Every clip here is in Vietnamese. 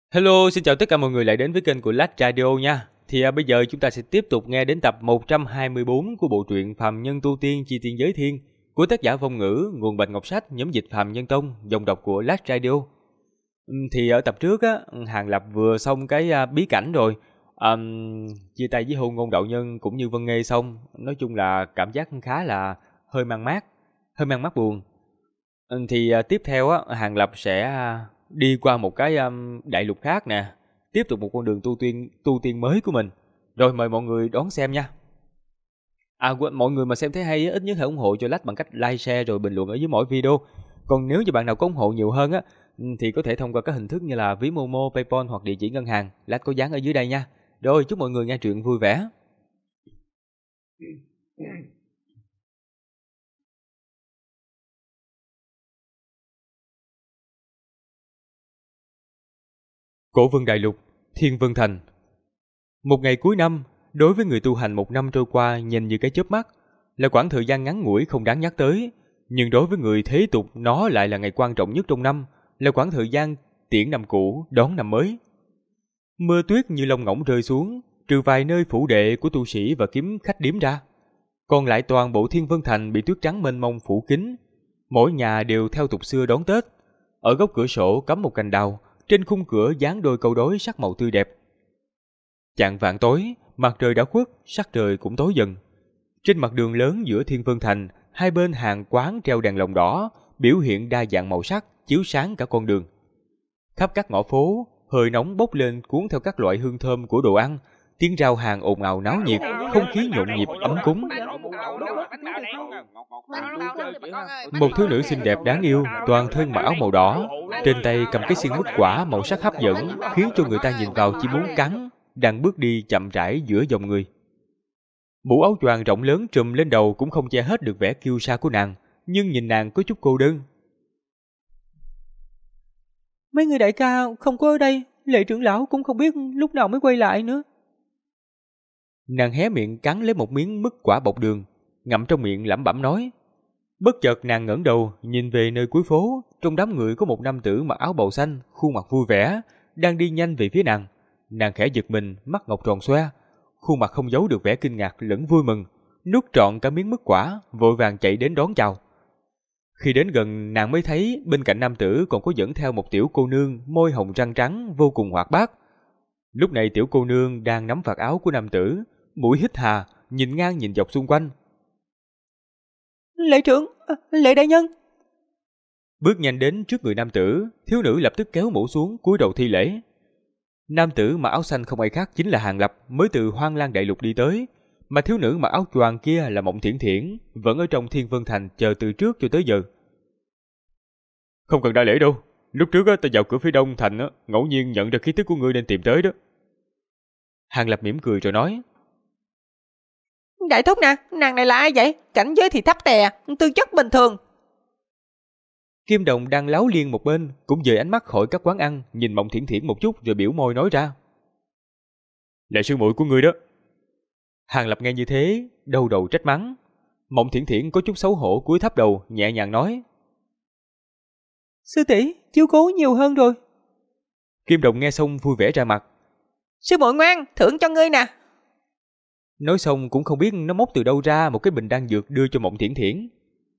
Hello, xin chào tất cả mọi người lại đến với kênh của Lách Radio nha. Bây giờ chúng ta sẽ tiếp tục nghe đến tập 124 của bộ truyện Phàm Nhân Tu Tiên Chi Tiên Giới Thiên của tác giả Vong Ngữ, nguồn Bạch Ngọc Sách, nhóm dịch Phàm Nhân Tông, dòng đọc của Lách Radio. Ở tập trước á, Hàng Lập vừa xong cái bí cảnh rồi. Chia tay với Hôn Ngôn Đạo Nhân cũng như Vân Nghê xong, nói chung là cảm giác khá là hơi mang mát buồn. Tiếp theo á, Hàng Lập sẽ đi qua một cái đại lục khác nè, tiếp tục một con đường tu tiên mới của mình. Rồi mời mọi người đón xem nha. Mọi người mà xem thấy hay ít nhất hãy ủng hộ cho Lách bằng cách like, share rồi bình luận ở dưới mỗi video. Còn nếu như bạn nào có ủng hộ nhiều hơn á thì có thể thông qua các hình thức như là ví Momo, PayPal hoặc địa chỉ ngân hàng, Lách có dán ở dưới đây nha. Rồi chúc mọi người nghe truyện vui vẻ. Cổ Vân Đại Lục, Thiên Vân Thành. Một ngày cuối năm, đối với người tu hành một năm trôi qua nhanh như cái chớp mắt, là quãng thời gian ngắn ngủi không đáng nhắc tới, nhưng đối với người thế tục nó lại là ngày quan trọng nhất trong năm, là quãng thời gian tiễn năm cũ, đón năm mới. Mưa tuyết như lông ngỗng rơi xuống, trừ vài nơi phủ đệ của tu sĩ và kiếm khách điếm ra, còn lại toàn bộ Thiên Vân Thành bị tuyết trắng mênh mông phủ kín. Mỗi nhà đều theo tục xưa đón Tết. Ở góc cửa sổ cắm một cành đào, trên khung cửa dán đôi câu đối sắc màu tươi đẹp. Chạng vạng tối, mặt trời đã khuất, sắc trời cũng tối dần. Trên mặt đường lớn giữa Thiên Vân Thành, hai bên hàng quán treo đèn lồng đỏ, biểu hiện đa dạng màu sắc, chiếu sáng cả con đường. Khắp các ngõ phố, hơi nóng bốc lên cuốn theo các loại hương thơm của đồ ăn, tiếng rao hàng ồn ào náo nhiệt, không khí nhộn nhịp ấm cúng. Một thiếu nữ xinh đẹp đáng yêu, toàn thân mặc áo màu đỏ, trên tay cầm cái xiên mứt quả màu sắc hấp dẫn, khiến cho người ta nhìn vào chỉ muốn cắn, đang bước đi chậm rãi giữa dòng người. Mũ áo choàng rộng lớn trùm lên đầu cũng không che hết được vẻ kiêu sa của nàng, nhưng nhìn nàng có chút cô đơn. Mấy người đại ca không có ở đây, Lệ trưởng lão cũng không biết lúc nào mới quay lại nữa. Nàng hé miệng cắn lấy một miếng mứt quả bọc đường, ngậm trong miệng lẩm bẩm nói. Bất chợt nàng ngẩng đầu nhìn về nơi cuối phố, trong đám người có một nam tử mặc áo bào xanh, khuôn mặt vui vẻ, đang đi nhanh về phía nàng. Nàng khẽ giật mình, mắt ngọc tròn xoe, khuôn mặt không giấu được vẻ kinh ngạc lẫn vui mừng, nuốt trọn cả miếng mứt quả, vội vàng chạy đến đón chào. Khi đến gần, nàng mới thấy bên cạnh nam tử còn có dẫn theo một tiểu cô nương môi hồng răng trắng vô cùng hoạt bát. Lúc này tiểu cô nương đang nắm vạt áo của nam tử, mũi hít hà, nhìn ngang nhìn dọc xung quanh. Lệ trưởng, Lệ đại nhân. Bước nhanh đến trước người nam tử, thiếu nữ lập tức kéo mũ xuống cúi đầu thi lễ. Nam tử mặc áo xanh không ai khác chính là Hàng Lập, mới từ Hoang Lang Đại Lục đi tới, mà thiếu nữ mặc áo choàng kia là Mộng Thiển Thiển, vẫn ở trong Thiên Vân Thành chờ từ trước cho tới giờ. Không cần đa lễ đâu, lúc trước ta vào cửa phía đông thành ngẫu nhiên nhận được khí tức của ngươi nên tìm tới đó. Hàng Lập mỉm cười rồi nói. Đại thúc nè, nàng này là ai vậy? Cảnh giới thì thấp tè, tư chất bình thường. Kim Đồng đang láo liên một bên, cũng dời ánh mắt khỏi các quán ăn, nhìn Mộng Thiển Thiển một chút rồi biểu môi nói ra. Là sư muội của ngươi đó. Hàng Lập nghe như thế, đau đầu trách mắng. Mộng Thiển Thiển có chút xấu hổ cúi thấp đầu, nhẹ nhàng nói. Sư tỷ, chiếu cố nhiều hơn rồi. Kim Đồng nghe xong vui vẻ ra mặt. Sư muội ngoan, thưởng cho ngươi nè. Nói xong cũng không biết nó móc từ đâu ra một cái bình đan dược đưa cho Mộng Thiển Thiển.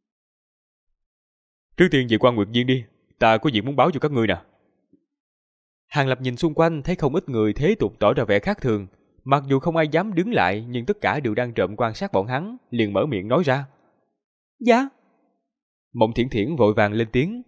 Trước tiên về Quan Nguyệt Viên đi, ta có việc muốn báo cho các ngươi nè. Hàng Lập nhìn xung quanh thấy không ít người thế tục tỏ ra vẻ khác thường, mặc dù không ai dám đứng lại nhưng tất cả đều đang trộm quan sát bọn hắn, liền mở miệng nói ra. Dạ. Mộng Thiển Thiển vội vàng lên tiếng.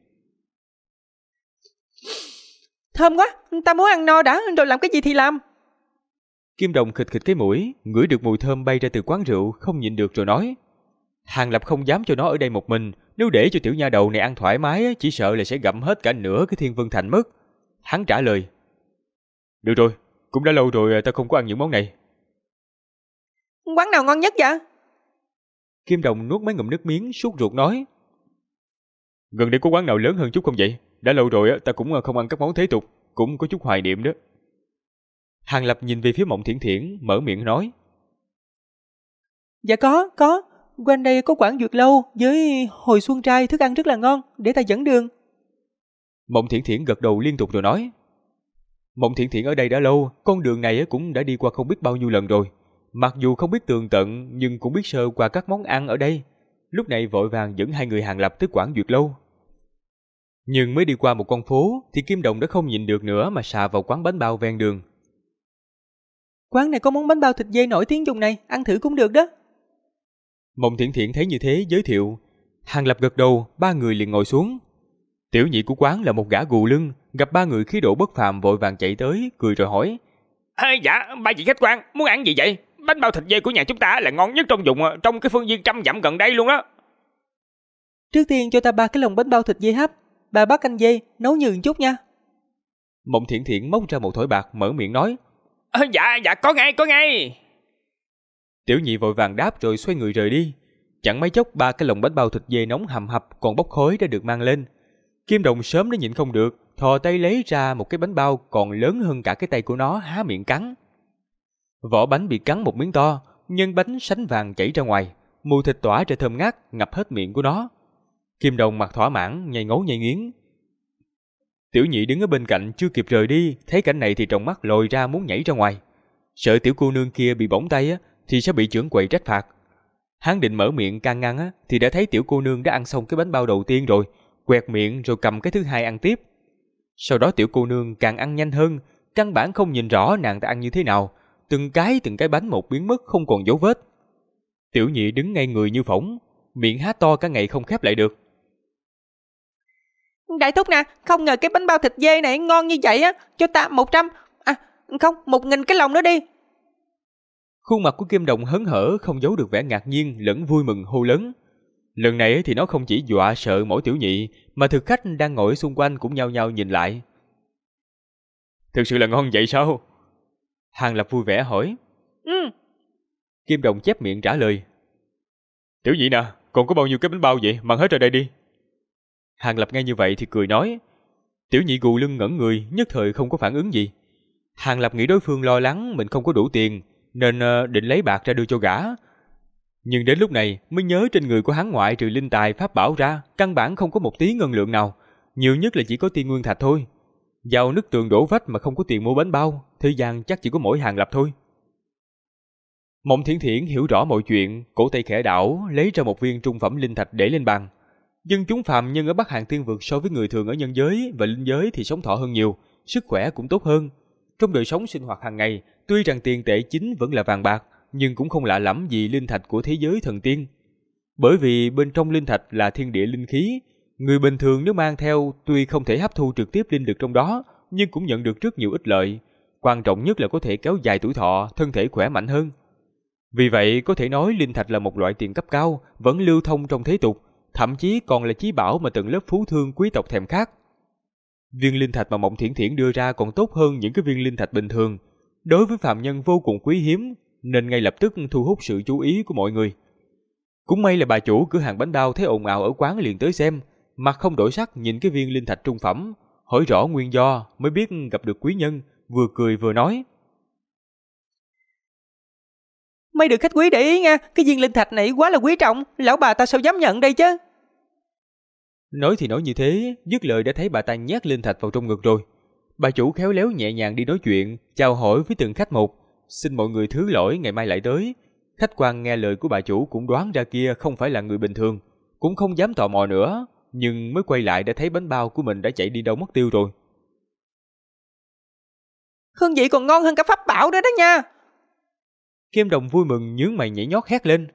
Thơm quá, ta muốn ăn no đã rồi làm cái gì thì làm. Kim Đồng khịt khịt cái mũi, ngửi được mùi thơm bay ra từ quán rượu, không nhịn được rồi nói. Hàng Lập không dám cho nó ở đây một mình, nếu để cho tiểu nha đầu này ăn thoải mái chỉ sợ là sẽ gặm hết cả nửa cái Thiên Vân Thành mất. Hắn trả lời. Được rồi, cũng đã lâu rồi ta không có ăn những món này. Quán nào ngon nhất vậy? Kim Đồng nuốt mấy ngụm nước miếng, sốt ruột nói. Gần đây có quán nào lớn hơn chút không vậy? Đã lâu rồi ta cũng không ăn các món thế tục, cũng có chút hoài niệm đó. Hàng Lập nhìn về phía Mộng Thiển Thiển, mở miệng nói. Dạ có. Quanh đây có quán Dược Lâu với hồi xuân trai thức ăn rất là ngon, để ta dẫn đường. Mộng Thiển Thiển gật đầu liên tục rồi nói. Mộng Thiện Thiện ở đây đã lâu, con đường này cũng đã đi qua không biết bao nhiêu lần rồi. Mặc dù không biết tường tận nhưng cũng biết sơ qua các món ăn ở đây. Lúc này vội vàng dẫn hai người Hàng Lập tới quán Duyệt Lâu. Nhưng mới đi qua một con phố thì Kim Đồng đã không nhịn được nữa mà sà vào quán bánh bao ven đường. Quán này có món bánh bao thịt dê nổi tiếng vùng này, ăn thử cũng được đó. Mộng Thiện Thiện thấy như thế giới thiệu. Hàng Lập gật đầu, ba người liền ngồi xuống. Tiểu nhị của quán là một gã gù lưng, gặp ba người khí độ bất phàm vội vàng chạy tới, cười rồi hỏi. Dạ, ba vị khách quan, muốn ăn gì vậy? Bánh bao thịt dê của nhà chúng ta là ngon nhất trong vùng, trong cái phương viên 100 dặm gần đây luôn đó. Trước tiên cho ta 3 cái lồng bánh bao thịt dê hấp, 3 bát canh dê, nấu nhừ chút nha. Mộng Thiện Thiện móc ra một thỏi bạc mở miệng nói. Dạ, có ngay. Tiểu nhị vội vàng đáp rồi xoay người rời đi. Chẳng mấy chốc 3 cái lồng bánh bao thịt dê nóng hầm hập còn bốc khói đã được mang lên. Kim Đồng sớm đã nhịn không được, thò tay lấy ra một cái bánh bao còn lớn hơn cả cái tay của nó, há miệng cắn. Vỏ bánh bị cắn một miếng to, nhân bánh sánh vàng chảy ra ngoài, mùi thịt tỏa ra thơm ngát ngập hết miệng của nó. Kim Đồng mặt thỏa mãn, nhai ngấu nhai nghiến. Tiểu nhị đứng ở bên cạnh chưa kịp rời đi, thấy cảnh này thì trong mắt lồi ra muốn nhảy ra ngoài. Sợ tiểu cô nương kia bị bỏng tay thì sẽ bị trưởng quầy trách phạt. Hắn định mở miệng can ngăn thì đã thấy tiểu cô nương đã ăn xong cái bánh bao đầu tiên rồi, quẹt miệng rồi cầm cái thứ hai ăn tiếp. Sau đó tiểu cô nương càng ăn nhanh hơn, căn bản không nhìn rõ nàng ta ăn như thế nào, từng cái bánh một biến mất không còn dấu vết. Tiểu nhị đứng ngay người như phỗng, miệng há to cả ngày không khép lại được. Đại thúc nè, không ngờ cái bánh bao thịt dê này ngon như vậy á, cho ta 100, không, 1.000 cái lồng nữa đi. Khuôn mặt của Kim Đồng hớn hở không giấu được vẻ ngạc nhiên lẫn vui mừng hô lớn. Lần này thì nó không chỉ dọa sợ mỗi tiểu nhị, mà thực khách đang ngồi xung quanh cũng nhao nhao nhìn lại. Thực sự là ngon vậy sao? Hàng Lập vui vẻ hỏi. Kim Đồng chép miệng trả lời. Tiểu nhị nè, còn có bao nhiêu cái bánh bao vậy, mang hết ra đây đi. Hàng Lập nghe như vậy thì cười nói. Tiểu nhị gù lưng ngẩn người, nhất thời không có phản ứng gì. Hàng Lập nghĩ đối phương lo lắng mình không có đủ tiền, nên định lấy bạc ra đưa cho gã. Nhưng đến lúc này mới nhớ trên người của hắn ngoại trừ linh tài pháp bảo ra, căn bản không có một tí ngân lượng nào, nhiều nhất là chỉ có tiên nguyên thạch thôi. Vào nứt tường đổ vách mà không có tiền mua bánh bao, thế gian chắc chỉ có mỗi Hàng Lập thôi. Mộng Thiện Thiện hiểu rõ mọi chuyện, cổ tay khẽ đảo, lấy ra một viên trung phẩm linh thạch để lên bàn. Dân chúng phàm nhân ở Bắc Hàng Tiên Vực so với người thường ở nhân giới và linh giới thì sống thọ hơn nhiều, sức khỏe cũng tốt hơn. Trong đời sống sinh hoạt hàng ngày, tuy rằng tiền tệ chính vẫn là vàng bạc, nhưng cũng không lạ lẫm gì linh thạch của thế giới thần tiên. Bởi vì bên trong linh thạch là thiên địa linh khí, người bình thường nếu mang theo tuy không thể hấp thu trực tiếp linh lực trong đó, nhưng cũng nhận được rất nhiều ích lợi. Quan trọng nhất là có thể kéo dài tuổi thọ, thân thể khỏe mạnh hơn. Vì vậy có thể nói linh thạch là một loại tiền cấp cao, vẫn lưu thông trong thế tục, thậm chí còn là chí bảo mà tầng lớp phú thương quý tộc thèm khát. Viên linh thạch mà Mộng Thiện Thiện đưa ra còn tốt hơn những cái viên linh thạch bình thường, đối với phàm nhân vô cùng quý hiếm, nên ngay lập tức thu hút sự chú ý của mọi người. Cũng may là bà chủ cửa hàng bánh bao thấy ồn ào ở quán liền tới xem, mặt không đổi sắc nhìn cái viên linh thạch trung phẩm, hỏi rõ nguyên do mới biết gặp được quý nhân, vừa cười vừa nói. Mấy được khách quý để ý nha, cái viên linh thạch này quá là quý trọng, lão bà ta sao dám nhận đây chứ. Nói thì nói như thế, dứt lời đã thấy bà ta nhét linh thạch vào trong ngực rồi. Bà chủ khéo léo nhẹ nhàng đi nói chuyện, chào hỏi với từng khách một, xin mọi người thứ lỗi ngày mai lại tới. Khách quan nghe lời của bà chủ cũng đoán ra kia không phải là người bình thường, cũng không dám tò mò nữa, nhưng mới quay lại đã thấy bánh bao của mình đã chạy đi đâu mất tiêu rồi. Hương vị còn ngon hơn cả pháp bảo đó đó nha. Kim Đồng vui mừng nhướng mày nhảy nhót hét lên.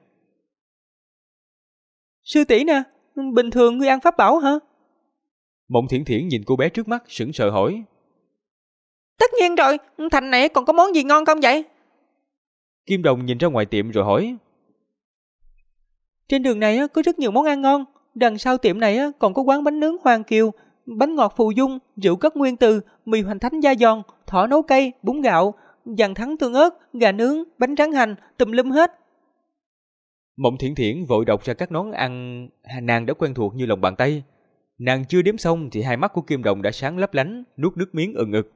Sư tỷ nè, bình thường ngươi ăn pháp bảo hả? Mộng Thiện Thiện nhìn cô bé trước mắt sững sờ hỏi. Tất nhiên rồi, thành này còn có món gì ngon không vậy? Kim Đồng nhìn ra ngoài tiệm rồi hỏi. Trên đường này có rất nhiều món ăn ngon, đằng sau tiệm này còn có quán bánh nướng Hoàng Kiều, bánh ngọt Phù Dung, rượu cất nguyên từ, mì hoành thánh da giòn, thỏ nấu cay, bún gạo, dàn thắng tương ớt, gà nướng, bánh tráng hành, tùm lum hết. Mộng Thiện Thiện vội đọc ra các món ăn nàng đã quen thuộc như lòng bàn tay. Nàng chưa đếm xong thì hai mắt của Kim Đồng đã sáng lấp lánh, nuốt nước miếng ừng ực.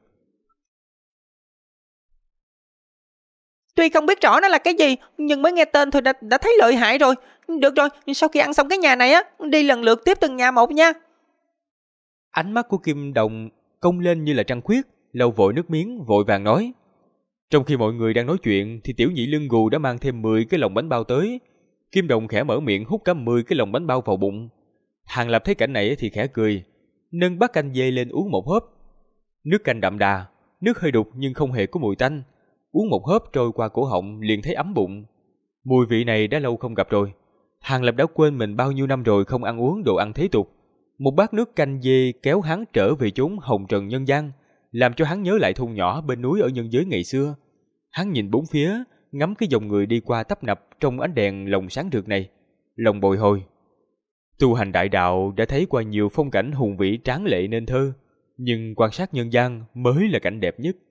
Tuy không biết rõ nó là cái gì, nhưng mới nghe tên thôi đã thấy lợi hại rồi. Được rồi, sau khi ăn xong cái nhà này đi lần lượt tiếp từng nhà một nha. Ánh mắt của Kim Đồng cong lên như là trăng khuyết, lau vội nước miếng, vội vàng nói. Trong khi mọi người đang nói chuyện thì tiểu nhị lưng gù đã mang thêm 10 cái lồng bánh bao tới. Kim Đồng khẽ mở miệng hút cả 10 cái lồng bánh bao vào bụng. Hàng Lập thấy cảnh này thì khẽ cười, nâng bát canh dê lên uống một hớp. Nước canh đậm đà, nước hơi đục nhưng không hề có mùi tanh. Uống một hớp trôi qua cổ họng liền thấy ấm bụng. Mùi vị này đã lâu không gặp rồi. Hàng Lập đã quên mình bao nhiêu năm rồi không ăn uống đồ ăn thế tục. Một bát nước canh dê kéo hắn trở về chốn hồng trần nhân gian, làm cho hắn nhớ lại thôn nhỏ bên núi ở nhân giới ngày xưa. Hắn nhìn bốn phía, ngắm cái dòng người đi qua tấp nập trong ánh đèn lồng sáng rực này, lòng bồi hồi. Tu hành đại đạo đã thấy qua nhiều phong cảnh hùng vĩ tráng lệ nên thơ, nhưng quan sát nhân gian mới là cảnh đẹp nhất.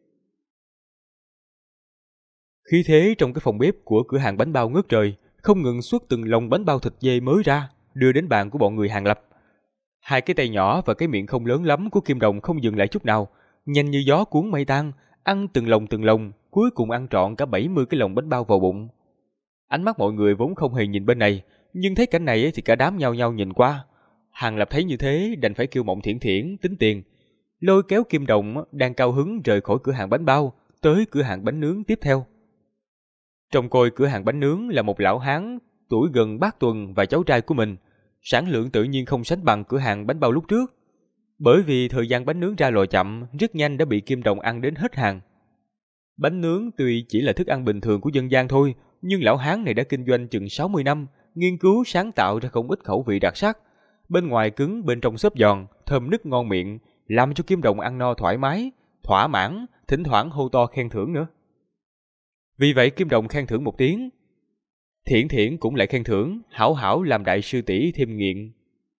Khí thế trong cái phòng bếp của cửa hàng bánh bao ngất trời, không ngừng xuất từng lồng bánh bao thịt dê mới ra, đưa đến bàn của bọn người Hàng Lập. Hai cái tay nhỏ và cái miệng không lớn lắm của Kim Đồng không dừng lại chút nào, nhanh như gió cuốn mây tan, ăn từng lồng, cuối cùng ăn trọn cả 70 cái lồng bánh bao vào bụng. Ánh mắt mọi người vốn không hề nhìn bên này, nhưng thấy cảnh này thì cả đám nhao nhao nhìn qua. Hàng Lập thấy như thế đành phải kêu Mộng Thiển Thiển tính tiền, lôi kéo Kim Đồng đang cao hứng rời khỏi cửa hàng bánh bao, tới cửa hàng bánh nướng tiếp theo. Trong coi cửa hàng bánh nướng là một lão hán tuổi gần bát tuần và cháu trai của mình, sản lượng tự nhiên không sánh bằng cửa hàng bánh bao lúc trước. Bởi vì thời gian bánh nướng ra lò chậm, rất nhanh đã bị Kim Đồng ăn đến hết hàng. Bánh nướng tuy chỉ là thức ăn bình thường của dân gian thôi, nhưng lão hán này đã kinh doanh chừng 60 năm, nghiên cứu sáng tạo ra không ít khẩu vị đặc sắc. Bên ngoài cứng, bên trong xốp giòn, thơm nức ngon miệng, làm cho Kim Đồng ăn no thoải mái, thỏa mãn, thỉnh thoảng hô to khen thưởng nữa. Vì vậy Kim Đồng khen thưởng một tiếng. Thiển Thiển cũng lại khen thưởng, hảo hảo làm đại sư tỷ thêm nghiện.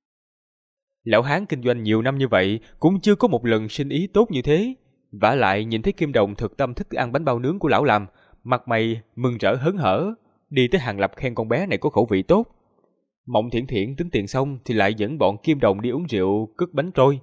Lão hán kinh doanh nhiều năm như vậy cũng chưa có một lần sinh ý tốt như thế. Vả lại nhìn thấy Kim Đồng thực tâm thích ăn bánh bao nướng của lão làm, mặt mày mừng rỡ hớn hở, đi tới Hàng Lập khen con bé này có khẩu vị tốt. Mộng Thiển Thiển tính tiền xong thì lại dẫn bọn Kim Đồng đi uống rượu cất bánh trôi.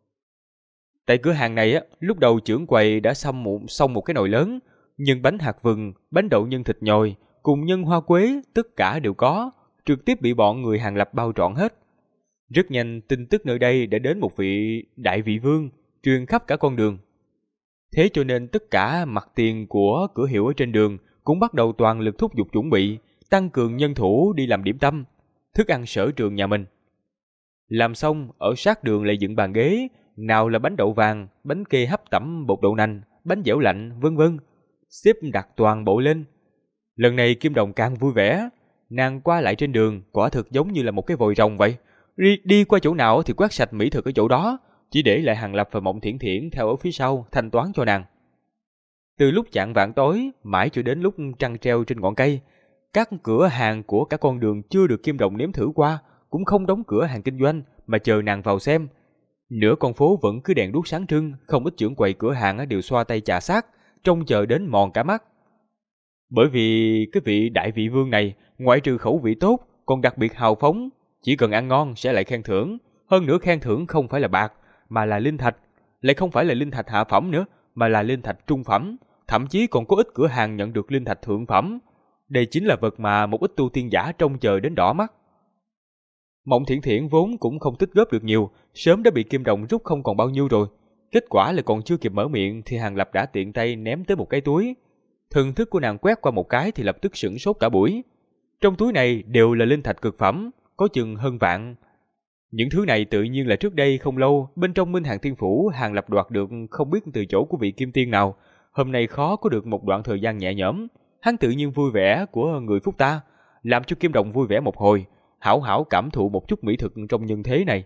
Tại cửa hàng này lúc đầu trưởng quầy đã xong một cái nồi lớn, nhưng bánh hạt vừng, bánh đậu nhân thịt nhồi cùng nhân hoa quế tất cả đều có, trực tiếp bị bọn người Hàng Lập bao trọn hết. Rất nhanh tin tức nơi đây đã đến một vị đại vị vương, truyền khắp cả con đường. Thế cho nên tất cả mặt tiền của cửa hiệu ở trên đường cũng bắt đầu toàn lực thúc giục chuẩn bị, tăng cường nhân thủ đi làm điểm tâm, thức ăn sở trường nhà mình. Làm xong, ở sát đường lại dựng bàn ghế, nào là bánh đậu vàng, bánh kê hấp tẩm bột đậu nành, bánh dẻo lạnh, vân vân, xếp đặt toàn bộ lên. Lần này Kim Đồng càng vui vẻ, nàng qua lại trên đường quả thực giống như là một cái vòi rồng vậy. Đi qua chỗ nào thì quét sạch mỹ thực ở chỗ đó, chỉ để lại Hàng Lập và Mộng Thiển Thiển theo ở phía sau thanh toán cho nàng. Từ lúc chạng vạng tối mãi cho đến lúc trăng treo trên ngọn cây, các cửa hàng của cả con đường chưa được Kim Đồng nếm thử qua cũng không đóng cửa hàng kinh doanh mà chờ nàng vào xem. Nửa con phố vẫn cứ đèn đuốc sáng trưng, không ít trưởng quầy cửa hàng đều xoa tay chà sát, trông chờ đến mòn cả mắt. Bởi vì cái vị đại vị vương này ngoại trừ khẩu vị tốt còn đặc biệt hào phóng, chỉ cần ăn ngon sẽ lại khen thưởng, hơn nữa khen thưởng không phải là bạc mà là linh thạch, lại không phải là linh thạch hạ phẩm nữa mà là linh thạch trung phẩm, thậm chí còn có ít cửa hàng nhận được linh thạch thượng phẩm. Đây chính là vật mà một ít tu tiên giả trông chờ đến đỏ mắt. Mộng Thiển Thiển vốn cũng không tích góp được nhiều, sớm đã bị Kim Đồng rút không còn bao nhiêu rồi. Kết quả là còn chưa kịp mở miệng thì Hàng Lập đã tiện tay ném tới một cái túi. Thần thức của nàng quét qua một cái thì lập tức sửng sốt cả buổi. Trong túi này đều là linh thạch cực phẩm, có chừng hơn vạn. Những thứ này tự nhiên là trước đây không lâu bên trong Minh Hàng Thiên Phủ Hàng Lập đoạt được không biết từ chỗ của vị kim tiên nào. Hôm nay khó có được một đoạn thời gian nhẹ nhõm, hắn tự nhiên vui vẻ của người phúc ta, làm cho Kim Đồng vui vẻ một hồi, hảo hảo cảm thụ một chút mỹ thực trong nhân thế này.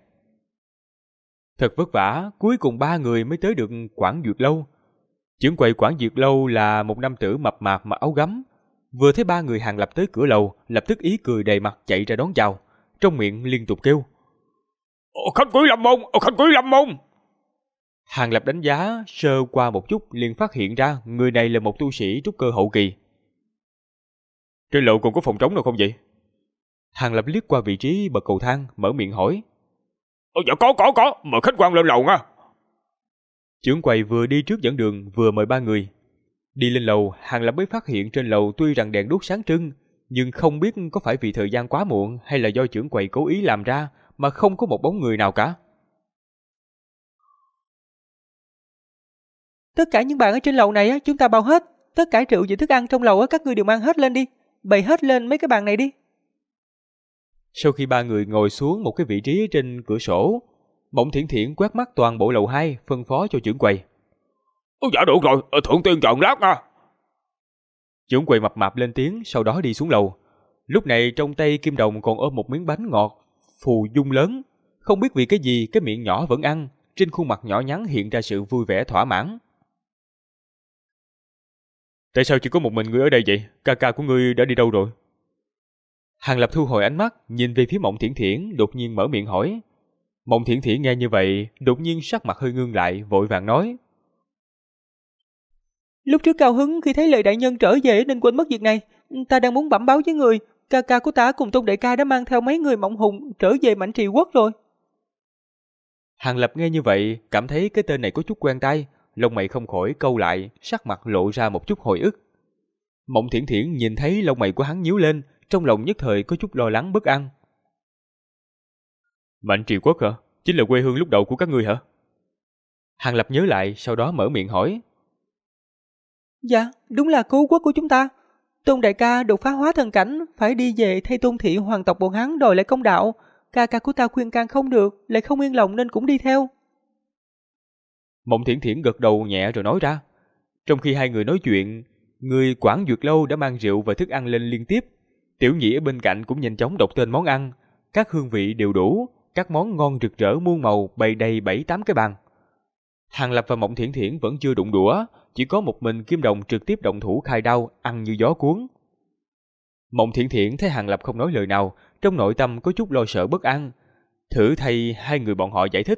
Thật vất vả, cuối cùng ba người mới tới được Quảng Duyệt Lâu. Trưởng quầy Quảng Duyệt Lâu là một nam tử mập mạp mặc áo gấm. Vừa thấy ba người Hàng Lập tới cửa lầu, lập tức ý cười đầy mặt chạy ra đón chào, trong miệng liên tục kêu: Khách quý Lâm Môn, khách quý Lâm Môn. Hàng Lập đánh giá sơ qua một chút liền phát hiện ra người này là một tu sĩ trúc cơ hậu kỳ. Trên lầu còn có phòng trống nào không vậy? Hàng Lập liếc qua vị trí bậc cầu thang, mở miệng hỏi. Dạ có, mời khách quan lên lầu nha. Trưởng quầy vừa đi trước dẫn đường vừa mời ba người. Đi lên lầu, Hàng Lập mới phát hiện trên lầu tuy rằng đèn đuốc sáng trưng, nhưng không biết có phải vì thời gian quá muộn hay là do trưởng quầy cố ý làm ra mà không có một bóng người nào cả. Tất cả những bàn ở trên lầu này á, chúng ta bao hết. Tất cả rượu và thức ăn trong lầu á, các ngươi đều mang hết lên đi. Bày hết lên mấy cái bàn này đi. Sau khi ba người ngồi xuống một cái vị trí trên cửa sổ, Mộng Thiển Thiển quét mắt toàn bộ lầu 2, phân phó cho trưởng quầy. Dạ được rồi, thượng tiên chọn lát nha. Trưởng quầy mập mạp lên tiếng, sau đó đi xuống lầu. Lúc này trong tay Kim Đồng còn ôm một miếng bánh ngọt phù dung lớn. Không biết vì cái gì cái miệng nhỏ vẫn ăn, trên khuôn mặt nhỏ nhắn hiện ra sự vui vẻ thỏa mãn. Tại sao chỉ có một mình ngươi ở đây vậy? Ca ca của ngươi đã đi đâu rồi? Hàng Lập thu hồi ánh mắt, nhìn về phía Mộng Thiển Thiển, đột nhiên mở miệng hỏi. Mộng Thiển Thiển nghe như vậy, đột nhiên sắc mặt hơi ngưng lại, vội vàng nói. Lúc trước cao hứng khi thấy Lệ đại nhân trở về nên quên mất việc này. Ta đang muốn bẩm báo với người, ca ca của ta cùng Tôn đại ca đã mang theo mấy người Mộng Hùng trở về Mạnh Trì Quốc rồi. Hàng Lập nghe như vậy, cảm thấy cái tên này có chút quen tai, lông mày không khỏi câu lại, sắc mặt lộ ra một chút hồi ức. Mộng Thiển Thiển nhìn thấy lông mày của hắn nhíu lên, trong lòng nhất thời có chút lo lắng bất an. Mạnh Trì Quốc hả? Chính là quê hương lúc đầu của các ngươi hả? Hàng Lập nhớ lại, sau đó mở miệng hỏi. Dạ, đúng là cố quốc của chúng ta. Tôn đại ca đột phá hóa thần cảnh, phải đi về thay Tôn thị hoàng tộc bọn hắn đòi lại công đạo. Ca ca của ta khuyên can không được, lại không yên lòng nên cũng đi theo. Mộng Thiển Thiển gật đầu nhẹ rồi nói ra. Trong khi hai người nói chuyện, người Quảng Dược Lâu đã mang rượu và thức ăn lên liên tiếp. Tiểu Nhĩ ở bên cạnh cũng nhanh chóng đọc tên món ăn. Các hương vị đều đủ, các món ngon rực rỡ muôn màu bày đầy 7-8 cái bàn. Hàng Lập và Mộng Thiển Thiển vẫn chưa đụng đũa, chỉ có một mình Kim Đồng trực tiếp động thủ khai đao, ăn như gió cuốn. Mộng Thiển Thiển thấy Hàng Lập không nói lời nào, trong nội tâm có chút lo sợ bất an. Thử thay hai người bọn họ giải thích.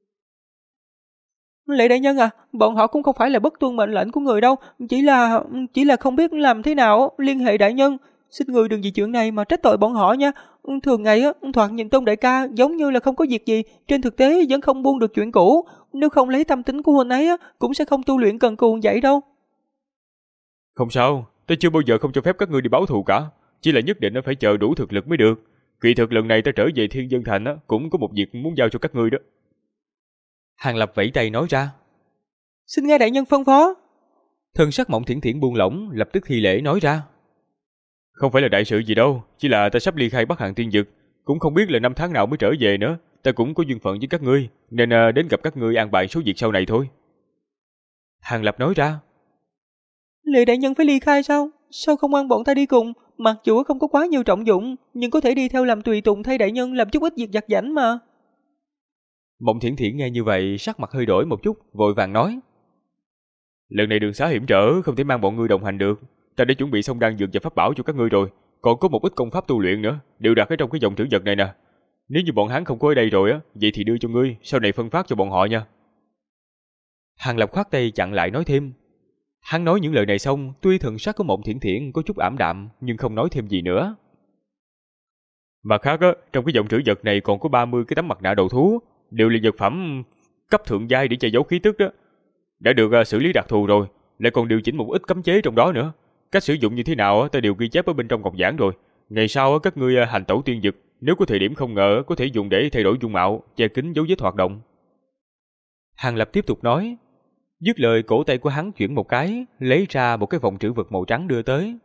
Lệ đại nhân à, bọn họ cũng không phải là bất tuân mệnh lệnh của người đâu, chỉ là không biết làm thế nào liên hệ đại nhân. Xin người đừng vì chuyện này mà trách tội bọn họ nha. Thường ngày thoạt nhìn Tôn đại ca giống như là không có việc gì, trên thực tế vẫn không buông được chuyện cũ. Nếu không lấy tâm tính của huynh ấy cũng sẽ không tu luyện cần cù vậy đâu. Không sao, ta chưa bao giờ không cho phép các ngươi đi báo thù cả. Chỉ là nhất định phải chờ đủ thực lực mới được. Kỳ thực lần này ta trở về Thiên Dân Thành cũng có một việc muốn giao cho các ngươi đó. Hàng Lập vẫy tay nói ra. Xin nghe đại nhân phân phó. Thân sắc Mộng Thiển Thiển buông lỏng, lập tức thi lễ nói ra. Không phải là đại sự gì đâu, chỉ là ta sắp ly khai Bắc Hàng Tiên Dực, cũng không biết là năm tháng nào mới trở về nữa. Ta cũng có duyên phận với các ngươi, nên đến gặp các ngươi an bài số việc sau này thôi. Hàng Lập nói ra. Lệ đại nhân phải ly khai sao? Sao không mang bọn ta đi cùng? Mặc dù không có quá nhiều trọng dụng, nhưng có thể đi theo làm tùy tùng thay đại nhân làm chút ít việc vặt vãnh mà. Mộng Thiển Thiển nghe như vậy, sắc mặt hơi đổi một chút, vội vàng nói. Lần này đường xá hiểm trở, không thể mang bọn ngươi đồng hành được. Ta đã chuẩn bị xong đan dược và pháp bảo cho các ngươi rồi, còn có một ít công pháp tu luyện nữa, đều đặt ở trong cái dòng trữ vật này nè. Nếu như bọn hắn không có ở đây rồi vậy thì đưa cho ngươi, sau này phân phát cho bọn họ nha. Hàng Lập khoát tay chặn lại nói thêm. Hắn nói những lời này xong, tuy thần sắc của Mộng Thiển Thiển có chút ảm đạm, nhưng không nói thêm gì nữa. Mặt khác trong cái dòng trữ vật này còn có 30 cái tấm mặt nạ đầu thú, đều là vật phẩm cấp thượng giai để che giấu khí tức đó. Đã được xử lý đặc thù rồi, lại còn điều chỉnh một ít cấm chế trong đó nữa. Cách sử dụng như thế nào ta đều ghi chép ở bên trong ngọc giảng rồi. Ngày sau các ngươi hành tẩu tiên dực, nếu có thời điểm không ngờ có thể dùng để thay đổi dung mạo, che kín dấu vết hoạt động. Hàng Lập tiếp tục nói. Dứt lời, cổ tay của hắn chuyển một cái, lấy ra một cái vòng trữ vật màu trắng đưa tới.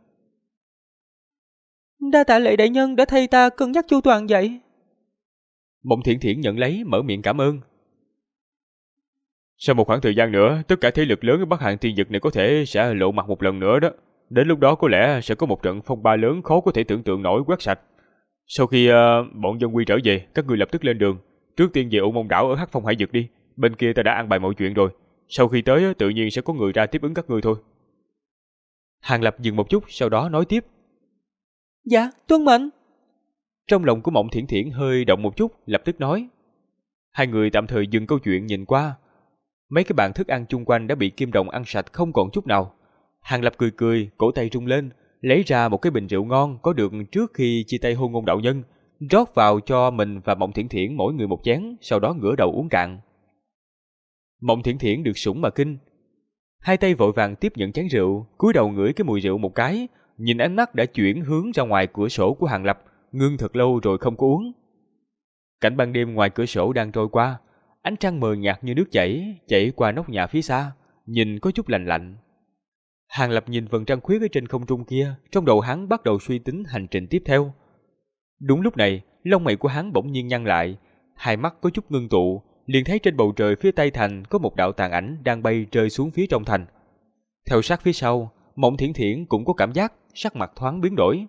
Đa tạ Lệ đại nhân đã thay ta cân nhắc chu toàn vậy. Mộng Thiển Thiển nhận lấy, mở miệng cảm ơn. Sau một khoảng thời gian nữa, tất cả thế lực lớn ở Bắc Hàng Tiên Dực này có thể sẽ lộ mặt một lần nữa đó. Đến lúc đó có lẽ sẽ có một trận phong ba lớn khó có thể tưởng tượng nổi quét sạch. Sau khi bọn dân quy trở về, các ngươi lập tức lên đường. Trước tiên về U Mông Đảo ở Hắc Phong Hải Dực đi. Bên kia ta đã an bài mọi chuyện rồi. Sau khi tới tự nhiên sẽ có người ra tiếp ứng các ngươi thôi. Hàng Lập dừng một chút, sau đó nói tiếp. Dạ, tuân mệnh. Trong lòng của Mộng Thiển Thiển hơi động một chút, lập tức nói. Hai người tạm thời dừng câu chuyện nhìn qua. Mấy cái bàn thức ăn chung quanh đã bị Kim Đồng ăn sạch không còn chút nào. Hàng Lập cười cười, cổ tay rung lên, lấy ra một cái bình rượu ngon có được trước khi chia tay Hôn Ngôn đạo nhân, rót vào cho mình và Mộng Thiển Thiển mỗi người một chén, sau đó ngửa đầu uống cạn. Mộng Thiển Thiển được sủng mà kinh, hai tay vội vàng tiếp nhận chén rượu, cúi đầu ngửi cái mùi rượu một cái, nhìn ánh mắt đã chuyển hướng ra ngoài cửa sổ của Hàng Lập, ngưng thật lâu rồi không có uống. Cảnh ban đêm ngoài cửa sổ đang trôi qua, ánh trăng mờ nhạt như nước chảy qua nóc nhà phía xa, nhìn có chút lạnh lạnh. Hàng Lập nhìn vầng trăng khuyết ở trên không trung kia, trong đầu hắn bắt đầu suy tính hành trình tiếp theo. Đúng lúc này, lông mày của hắn bỗng nhiên nhăn lại, hai mắt có chút ngưng tụ, liền thấy trên bầu trời phía tây thành có một đạo tàn ảnh đang bay rơi xuống phía trong thành. Theo sát phía sau, Mộng Thiển Thiển cũng có cảm giác, sắc mặt thoáng biến đổi.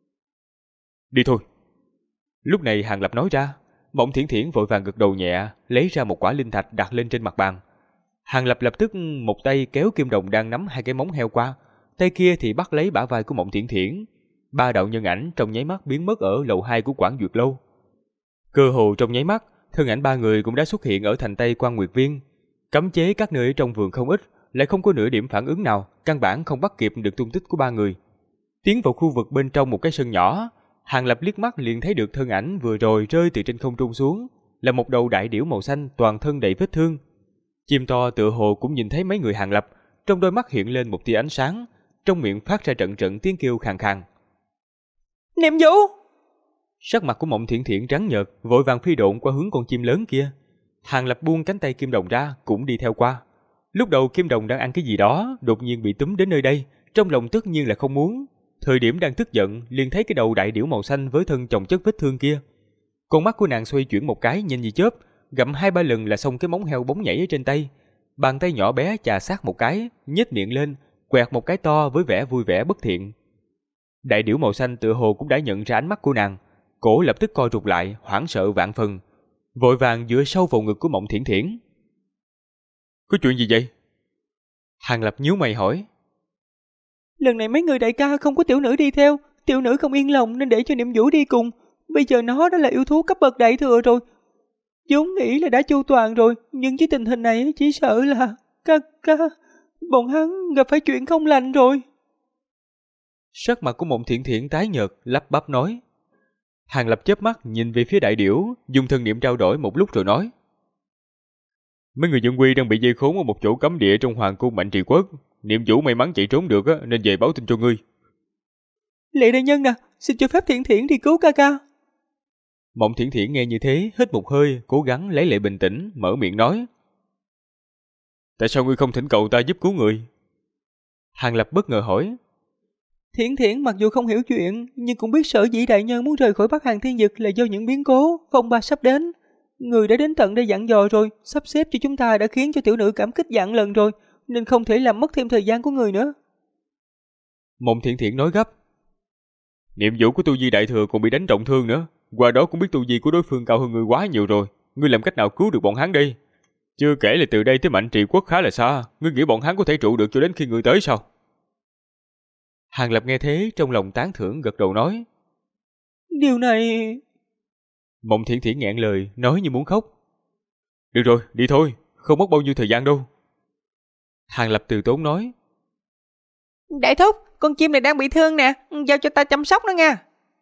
Đi thôi. Lúc này Hàng Lập nói ra, Mộng Thiển Thiển vội vàng gật đầu nhẹ, lấy ra một quả linh thạch đặt lên trên mặt bàn. Hàng Lập lập tức một tay kéo Kim Đồng đang nắm hai cái móng heo qua, tay kia thì bắt lấy bả vai của Mộng Thiển Thiển. Ba đạo nhân ảnh trong nháy mắt biến mất ở lầu 2 của Quảng Duyệt Lâu. Cơ hồ trong nháy mắt, thân ảnh ba người cũng đã xuất hiện ở thành Tây Quan Nguyệt Viên. Cấm chế các nơi trong vườn không ít, lại không có nửa điểm phản ứng nào, căn bản không bắt kịp được tung tích của ba người. Tiến vào khu vực bên trong một cái sân nhỏ, Hàng Lập liếc mắt liền thấy được thân ảnh vừa rồi rơi từ trên không trung xuống, là một đầu đại điểu màu xanh toàn thân đầy vết thương. Chim to tựa hồ cũng nhìn thấy mấy người Hàng Lập, trong đôi mắt hiện lên một tia ánh sáng, trong miệng phát ra trận trận tiếng kêu khàn khàn. Niệm Vũ! Sắc mặt của Mộng Thiển Thiển trắng nhợt, vội vàng phi độn qua hướng con chim lớn kia. Hàng Lập buông cánh tay Kim Đồng ra, cũng đi theo qua. Lúc đầu Kim Đồng đang ăn cái gì đó, đột nhiên bị túm đến nơi đây, trong lòng tất nhiên là không muốn. Thời điểm đang tức giận, liền thấy cái đầu đại điểu màu xanh với thân chồng chất vết thương kia. Con mắt của nàng xoay chuyển một cái nhanh như chớp, gặm 2-3 lần là xong cái móng heo bóng nhảy ở trên tay. Bàn tay nhỏ bé chà sát một cái, nhếch miệng lên, quẹt một cái to với vẻ vui vẻ bất thiện. Đại điểu màu xanh tựa hồ cũng đã nhận ra ánh mắt của nàng, cổ lập tức co rụt lại, hoảng sợ vạn phần, vội vàng dựa sâu vào ngực của Mộng Thiển Thiển. Có chuyện gì vậy? Hàng Lập nhíu mày hỏi. Lần này mấy người đại ca không có tiểu nữ đi theo, tiểu nữ không yên lòng nên để cho Niệm Vũ đi cùng. Bây giờ nó đã là yêu thú cấp bậc đại thừa rồi. vốn nghĩ là đã chu toàn rồi, nhưng với tình hình này chỉ sợ là bọn hắn gặp phải chuyện không lành rồi. Sắc mặt của Mộng Thiển Thiển tái nhợt, lắp bắp nói. Hàng Lập chớp mắt nhìn về phía đại điểu, dùng thân niệm trao đổi một lúc rồi nói. Mấy người dân quy đang bị dây khốn ở một chỗ cấm địa trong hoàng cung Mạnh Trì Quốc. Niệm Vũ may mắn chạy trốn được nên về báo tin cho ngươi. Lệ đại nhân nè, xin cho phép Thiển Thiển đi cứu ca ca. Mộng Thiển Thiển nghe như thế, hít một hơi, cố gắng lấy lại bình tĩnh, mở miệng nói. Tại sao ngươi không thỉnh cầu ta giúp cứu người? Hàng Lập bất ngờ hỏi. Thiển Thiển mặc dù không hiểu chuyện, nhưng cũng biết sở dĩ đại nhân muốn rời khỏi Bắc Hàng Thiên Dực là do những biến cố, phong ba sắp đến. Người đã đến tận đây dặn dò rồi, sắp xếp cho chúng ta đã khiến cho tiểu nữ cảm kích vạn lần rồi, nên không thể làm mất thêm thời gian của người nữa. Mộng Thiển Thiển nói gấp. Niệm Vũ của tu vi đại thừa còn bị đánh trọng thương nữa, qua đó cũng biết tu vi của đối phương cao hơn ngươi quá nhiều rồi, ngươi làm cách nào cứu được bọn hắn đây? Chưa kể là từ đây tới Mạnh Trì Quốc khá là xa, ngươi nghĩ bọn hắn có thể trụ được cho đến khi ngươi tới sao? Hàng Lập nghe thế trong lòng tán thưởng gật đầu nói. Điều này... Mộng Thiển Thiển nghẹn lời, nói như muốn khóc. Được rồi, đi thôi, không mất bao nhiêu thời gian đâu. Hàng Lập từ tốn nói. Đại thúc, con chim này đang bị thương nè, giao cho ta chăm sóc nó nha.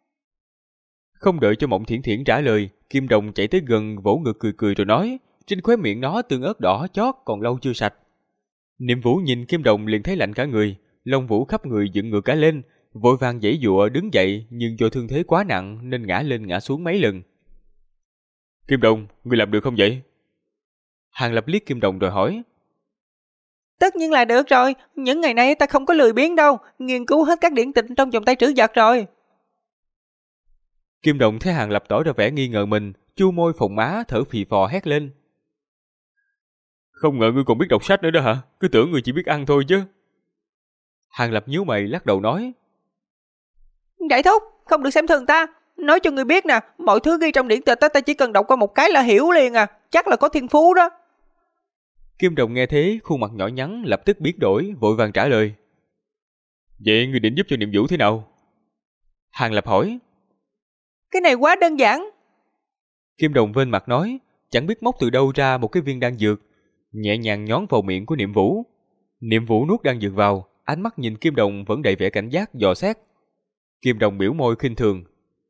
Không đợi cho Mộng Thiển Thiển trả lời, Kim Đồng chạy tới gần vỗ ngực cười cười rồi nói, trên khóe miệng nó tương ớt đỏ chót còn lâu chưa sạch. Niệm Vũ nhìn Kim Đồng liền thấy lạnh cả người, lông vũ khắp người dựng ngược cả lên, vội vàng giãy giụa đứng dậy, nhưng do thương thế quá nặng nên ngã lên ngã xuống mấy lần. Kim Đồng, ngươi làm được không vậy? Hàng Lập liếc Kim Đồng rồi hỏi. Tất nhiên là được rồi, những ngày nay ta không có lười biếng đâu, nghiên cứu hết các điển tịch trong vòng tay trữ vật rồi. Kim Đồng thấy Hàng Lập tỏ ra vẻ nghi ngờ mình, chu môi phồng má thở phì phò hét lên. Không ngờ ngươi còn biết đọc sách nữa đó hả? Cứ tưởng ngươi chỉ biết ăn thôi chứ. Hàng Lập nhíu mày lắc đầu nói. Đại thúc, không được xem thường ta. Nói cho ngươi biết nè, mọi thứ ghi trong điển tịch ta chỉ cần đọc qua một cái là hiểu liền à. Chắc là có thiên phú đó. Kim Đồng nghe thế, khuôn mặt nhỏ nhắn lập tức biến đổi, vội vàng trả lời. Vậy ngươi định giúp cho Niệm Vũ thế nào? Hàng Lập hỏi. Cái này quá đơn giản. Kim Đồng vênh mặt nói, chẳng biết móc từ đâu ra một cái viên đan dược, nhẹ nhàng nhón vào miệng của Niệm Vũ. Niệm Vũ nuốt đan dược vào, ánh mắt nhìn Kim Đồng vẫn đầy vẻ cảnh giác dò xét. Kim Đồng biểu môi khinh thường.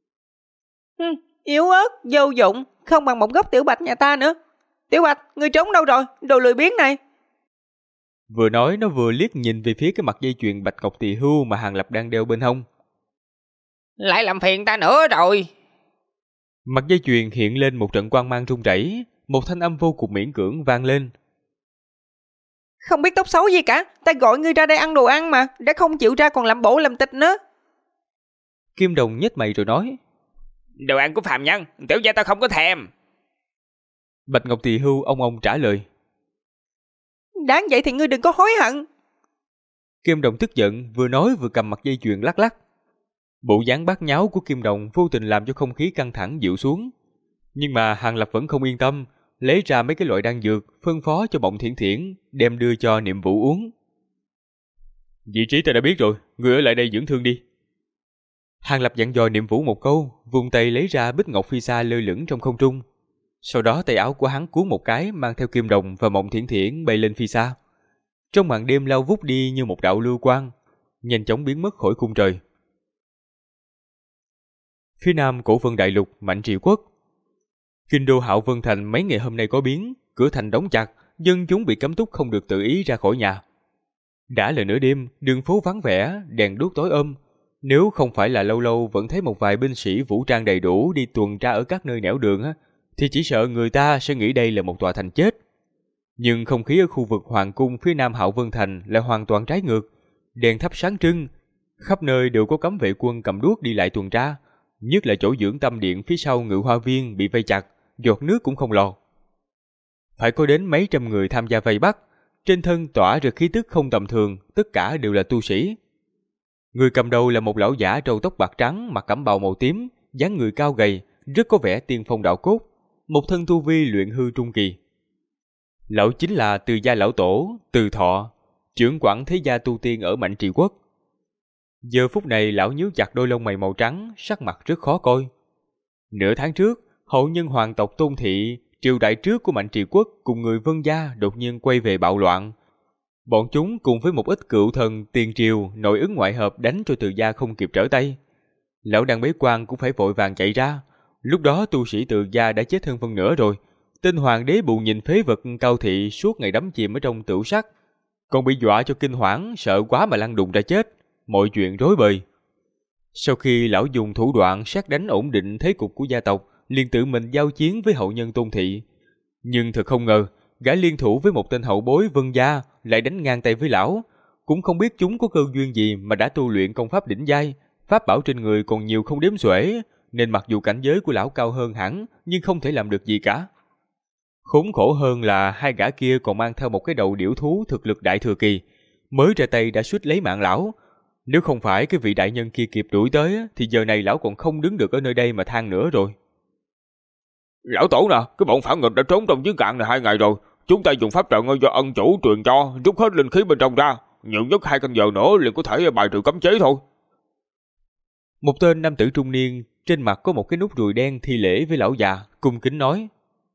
Yếu ớt, vô dụng, không bằng một gốc tiểu bạch nhà ta nữa. Tiểu Bạch, ngươi trốn đâu rồi, đồ lười biếng này. Vừa nói nó vừa liếc nhìn về phía cái mặt dây chuyền bạch ngọc tỳ hưu mà Hàng Lập đang đeo bên hông. Lại làm phiền ta nữa rồi. Mặt dây chuyền hiện lên một trận quang mang rung rẩy, một thanh âm vô cùng miễn cưỡng vang lên. Không biết tốt xấu gì cả, ta gọi ngươi ra đây ăn đồ ăn mà, đã không chịu ra còn làm bộ làm tịch nữa. Kim Đồng nhếch mày rồi nói. Đồ ăn của phàm nhân, tiểu gia ta không có thèm. Bạch Ngọc Tỳ Hưu ông trả lời. Đáng vậy thì ngươi đừng có hối hận. Kim Đồng tức giận, vừa nói vừa cầm mặt dây chuyền lắc lắc. Bộ dáng bát nháo của Kim Đồng vô tình làm cho không khí căng thẳng dịu xuống. Nhưng mà Hàng Lập vẫn không yên tâm, lấy ra mấy cái loại đan dược, phân phó cho Mộng Thiển Thiển, đem đưa cho Niệm Vũ uống. Vị trí ta đã biết rồi, ngươi ở lại đây dưỡng thương đi. Hàng Lập dặn dò Niệm Vũ một câu, vùng tay lấy ra bích ngọc phi sa lơ lửng trong không trung. Sau đó tay áo của hắn cuốn một cái, mang theo Kim Đồng và Mộng Thiển Thiển bay lên phi sa. Trong màn đêm lao vút đi như một đạo lưu quang, nhanh chóng biến mất khỏi khung trời. Phía nam Cổ Vân Đại Lục, Mạnh Trị Quốc. Kinh đô Hạo Vân Thành mấy ngày hôm nay có biến, cửa thành đóng chặt, dân chúng bị cấm túc không được tự ý ra khỏi nhà. Đã là nửa đêm, đường phố vắng vẻ, đèn đuốc tối nếu không phải là lâu lâu vẫn thấy một vài binh sĩ vũ trang đầy đủ đi tuần tra ở các nơi nẻo đường thì chỉ sợ người ta sẽ nghĩ đây là một tòa thành chết. Nhưng không khí ở khu vực Hoàng cung phía nam Hạo Vân Thành lại hoàn toàn trái ngược, đèn thắp sáng trưng, khắp nơi đều có cấm vệ quân cầm đuốc đi lại tuần tra, nhất là chỗ dưỡng tâm điện phía sau Ngự Hoa Viên bị vây chặt, giọt nước cũng không lọt. Phải có đến mấy trăm người tham gia vây bắt, trên thân tỏa ra khí tức không tầm thường, tất cả đều là tu sĩ. Người cầm đầu là một lão giả râu tóc bạc trắng, mặc cẩm bào màu tím, dáng người cao gầy, rất có vẻ tiên phong đạo cốt, một thân tu vi luyện hư trung kỳ. Lão chính là Từ gia lão tổ, Từ Thọ, trưởng quản thế gia tu tiên ở Mạnh Trị Quốc. Giờ phút này lão nhíu chặt đôi lông mày màu trắng, sắc mặt rất khó coi. Nửa tháng trước, hậu nhân hoàng tộc Tôn Thị, triều đại trước của Mạnh Trị Quốc cùng người Vân gia đột nhiên quay về bạo loạn. Bọn chúng cùng với một ít cựu thần tiền triều nội ứng ngoại hợp đánh cho Từ gia không kịp trở tay. Lão đang bế quan cũng phải vội vàng chạy ra. Lúc đó tu sĩ Từ gia đã chết hơn phân nửa rồi. Tên hoàng đế bù nhìn phế vật Cao Thị suốt ngày đắm chìm ở trong tửu sắc, còn bị dọa cho kinh hoảng, sợ quá mà lăn đùng ra chết. Mọi chuyện rối bời. Sau khi lão dùng thủ đoạn sát đánh ổn định thế cục của gia tộc, liền tự mình giao chiến với hậu nhân Tôn Thị. Nhưng thật không ngờ, gã liên thủ với một tên hậu bối Vân gia lại đánh ngang tay với lão. Cũng không biết chúng có cơ duyên gì mà đã tu luyện công pháp đỉnh giai, pháp bảo trên người còn nhiều không đếm xuể, nên mặc dù cảnh giới của lão cao hơn hẳn, nhưng không thể làm được gì cả. Khốn khổ hơn là hai gã kia còn mang theo một cái đầu điểu thú thực lực đại thừa kỳ, mới ra tay đã suýt lấy mạng lão. Nếu không phải cái vị đại nhân kia kịp đuổi tới thì giờ này lão còn không đứng được ở nơi đây mà than nữa rồi. Lão tổ nè, cái bọn phản nghịch đã trốn trong giếng cạn này 2 ngày rồi. Chúng ta dùng pháp trận do ân chủ truyền cho, rút hết linh khí bên trong ra. Nhiều nhất 2 canh giờ nữa liền có thể bài trừ cấm chế thôi. Một tên nam tử trung niên, trên mặt có một cái nút ruồi đen thi lễ với lão già, cung kính nói.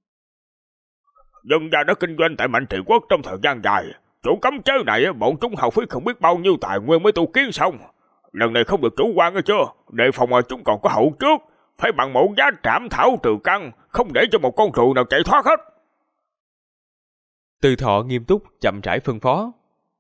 Dân gia đã kinh doanh tại Mạnh Trị Quốc trong thời gian dài. Chỗ cấm chế này bọn chúng hao phí không biết bao nhiêu tài nguyên mới tu kiến xong. Lần này không được chủ quan nghe chưa? Đề phòng mà chúng còn có hậu trước. Phải bằng mẫu giá trảm thảo trừ căn, không để cho một con rùa nào chạy thoát hết. Từ Thọ nghiêm túc chậm rãi phân phó.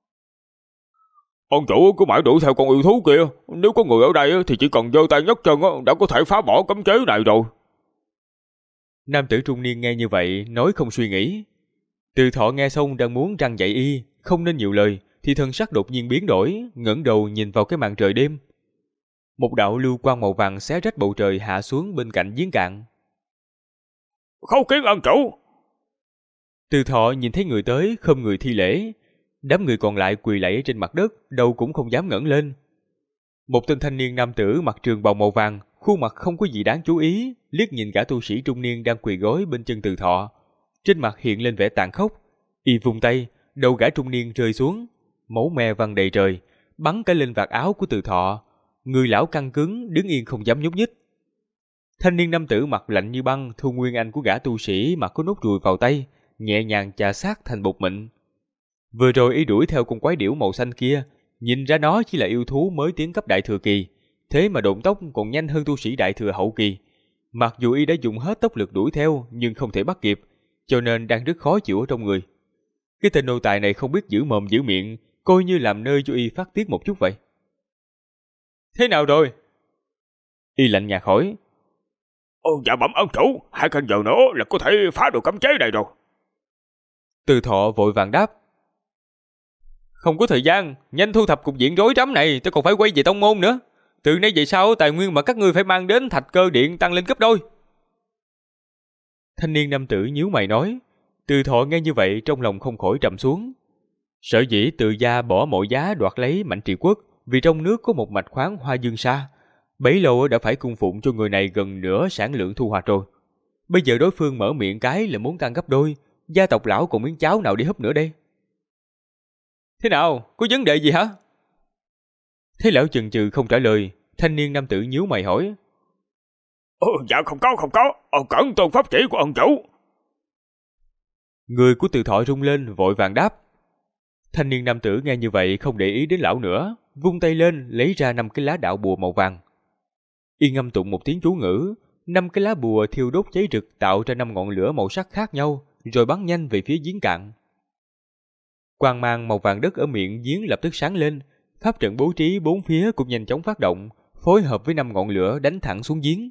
Ông chủ cứ mãi đuổi theo con yêu thú kia. Nếu có người ở đây thì chỉ cần giơ tay nhấc chân đã có thể phá bỏ cấm chế này rồi. Nam tử trung niên nghe như vậy, nói không suy nghĩ. Từ Thọ nghe xong đang muốn răng dạy y, không nên nhiều lời, thì thân sắc đột nhiên biến đổi, ngẩng đầu nhìn vào cái màn trời đêm. Một đạo lưu quang màu vàng xé rách bầu trời hạ xuống bên cạnh giếng cạn. Khấu kiến ân chủ. Từ Thọ nhìn thấy người tới, khom người thi lễ. Đám người còn lại quỳ lạy trên mặt đất, đầu cũng không dám ngẩng lên. Một tên thanh niên nam tử mặc trường bào màu vàng, khuôn mặt không có gì đáng chú ý, liếc nhìn cả tu sĩ trung niên đang quỳ gối bên chân Từ Thọ. Trên mặt hiện lên vẻ tàn khốc. Y vung tay, đầu gã trung niên rơi xuống, máu me văng đầy trời, bắn cả lên vạt áo của Từ Thọ. Người lão căng cứng, đứng yên không dám nhúc nhích. Thanh niên nam tử mặt lạnh như băng thu nguyên anh của gã tu sĩ mặc có nốt ruồi vào tay, nhẹ nhàng chà sát thành bột mịn. Vừa rồi y đuổi theo con quái điểu màu xanh kia, nhìn ra nó chỉ là yêu thú mới tiến cấp đại thừa kỳ, thế mà độn tốc còn nhanh hơn tu sĩ đại thừa hậu kỳ. Mặc dù y đã dùng hết tốc lực đuổi theo nhưng không thể bắt kịp, cho nên đang rất khó chịu ở trong người. Cái tên nô tài này không biết giữ mồm giữ miệng, coi như làm nơi cho y phát tiết một chút vậy. Thế nào rồi? Y lạnh nhạt hỏi. Dạ bẩm ân chủ, 2 canh giờ nữa là có thể phá được cấm chế này rồi. Từ Thọ vội vàng đáp. Không có thời gian, nhanh thu thập cục diện rối rắm này, tôi còn phải quay về tông môn nữa. Từ nay về sau, tài nguyên mà các ngươi phải mang đến thạch cơ điện tăng lên gấp đôi. Thanh niên nam tử nhíu mày nói. Từ Thọ nghe như vậy trong lòng không khỏi trầm xuống. Sở dĩ Từ gia bỏ mọi giá đoạt lấy Mạnh Trị Quốc vì trong nước có một mạch khoáng Hoa Dương Sa. Bấy lâu đã phải cung phụng cho người này gần nửa sản lượng thu hoạch rồi. Bây giờ đối phương mở miệng cái là muốn tăng gấp đôi, gia tộc lão còn miếng cháo nào để húp nữa đây? Thế nào, có vấn đề gì hả? Thế lão chần chừ không trả lời, thanh niên nam tử nhíu mày hỏi. Dạ không có, cẩn tôn pháp chỉ của ông chủ. Người của Từ Thọ rung lên vội vàng đáp. Thanh niên nam tử nghe như vậy không để ý đến lão nữa, vung tay lên lấy ra 5 cái lá đạo bùa màu vàng. Y ngâm tụng một tiếng chú ngữ, 5 cái lá bùa thiêu đốt cháy rực tạo ra 5 ngọn lửa màu sắc khác nhau, rồi bắn nhanh về phía giếng cạn. Quang mang màu vàng đất ở miệng giếng lập tức sáng lên, pháp trận bố trí bốn phía cũng nhanh chóng phát động, phối hợp với 5 ngọn lửa đánh thẳng xuống giếng.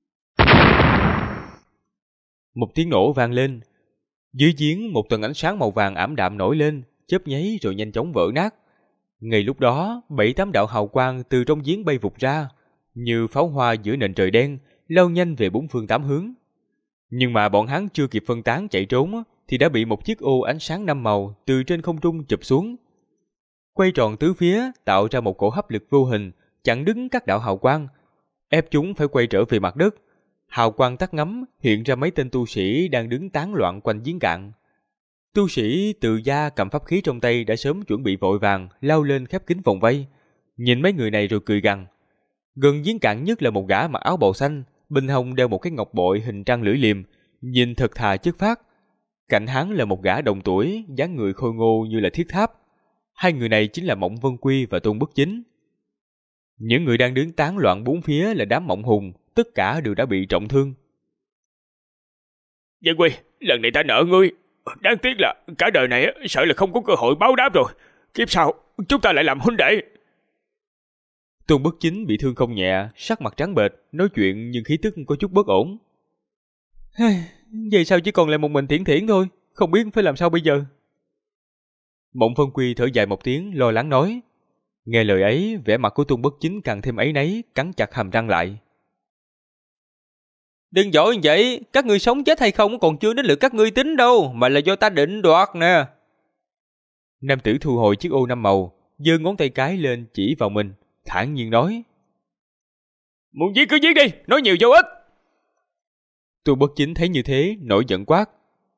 Một tiếng nổ vang lên, dưới giếng một tầng ánh sáng màu vàng ảm đạm nổi lên, chớp nháy rồi nhanh chóng vỡ nát. Ngay lúc đó, 7-8 đạo hào quang từ trong giếng bay vụt ra, như pháo hoa giữa nền trời đen, lao nhanh về bốn phương tám hướng. Nhưng mà bọn hắn chưa kịp phân tán chạy trốn thì đã bị một chiếc ô ánh sáng 5 màu từ trên không trung chụp xuống. Quay tròn tứ phía tạo ra một cổ hấp lực vô hình chặn đứng các đạo hào quang, ép chúng phải quay trở về mặt đất. Hào quang tắt ngấm hiện ra mấy tên tu sĩ đang đứng tán loạn quanh giếng cạn. Tu sĩ Từ gia cầm pháp khí trong tay đã sớm chuẩn bị vội vàng lao lên khép kín vòng vây, nhìn mấy người này rồi cười gằn. Gần giếng cạn nhất là một gã mặc áo bào xanh, bên hông đeo một cái ngọc bội hình trăng lưỡi liềm, nhìn thật thà chất phác. Cạnh hắn là một gã đồng tuổi, dáng người khôi ngô như là thiết tháp. Hai người này chính là Mộng Vân Quy và Tôn Bất Chính. Những người đang đứng tán loạn bốn phía là đám mộng hùng, tất cả đều đã bị trọng thương. Vân Quy, lần này ta nợ ngươi. Đáng tiếc là cả đời này sợ là không có cơ hội báo đáp rồi. Kiếp sau chúng ta lại làm huynh đệ. Tôn Bất Chính bị thương không nhẹ, sắc mặt trắng bệch, nói chuyện nhưng khí tức có chút bất ổn. Vậy sao chỉ còn lại một mình Thiển Thiển thôi, không biết phải làm sao bây giờ. Mộng Vân Quy thở dài một tiếng lo lắng nói. Nghe lời ấy, vẻ mặt của Tôn Bất Chính càng thêm áy náy, cắn chặt hàm răng lại. Đừng giỏi như vậy, các ngươi sống chết hay không còn chưa đến lượt các ngươi tính đâu, mà là do ta định đoạt nè. Nam tử thu hồi chiếc ô 5 màu, giơ ngón tay cái lên chỉ vào mình, thản nhiên nói. Muốn giết cứ giết đi, nói nhiều vô ích. Tôn Bất Chính thấy như thế, nổi giận quát.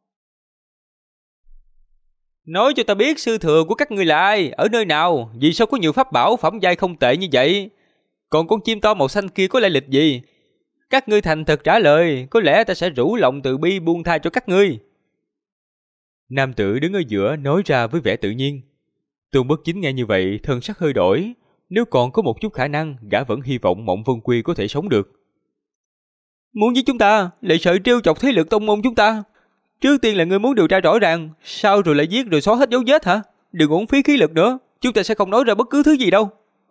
Nói cho ta biết sư thừa của các ngươi là ai, ở nơi nào, vì sao có nhiều pháp bảo phẩm giai không tệ như vậy? Còn con chim to màu xanh kia có lai lịch gì? Các ngươi thành thật trả lời, có lẽ ta sẽ rủ lòng từ bi buông tha cho các ngươi. Nam tử đứng ở giữa nói ra với vẻ tự nhiên. Tôn Bất Chính nghe như vậy, thân sắc hơi đổi. Nếu còn có một chút khả năng, gã vẫn hy vọng Mộng Vân Quy có thể sống được. Muốn giết chúng ta, lại sợ trêu chọc thế lực tông môn chúng ta. Trước tiên là ngươi muốn điều tra rõ ràng, sau rồi lại giết rồi xóa hết dấu vết hả? Đừng uổng phí khí lực nữa, chúng ta sẽ không nói ra bất cứ thứ gì đâu.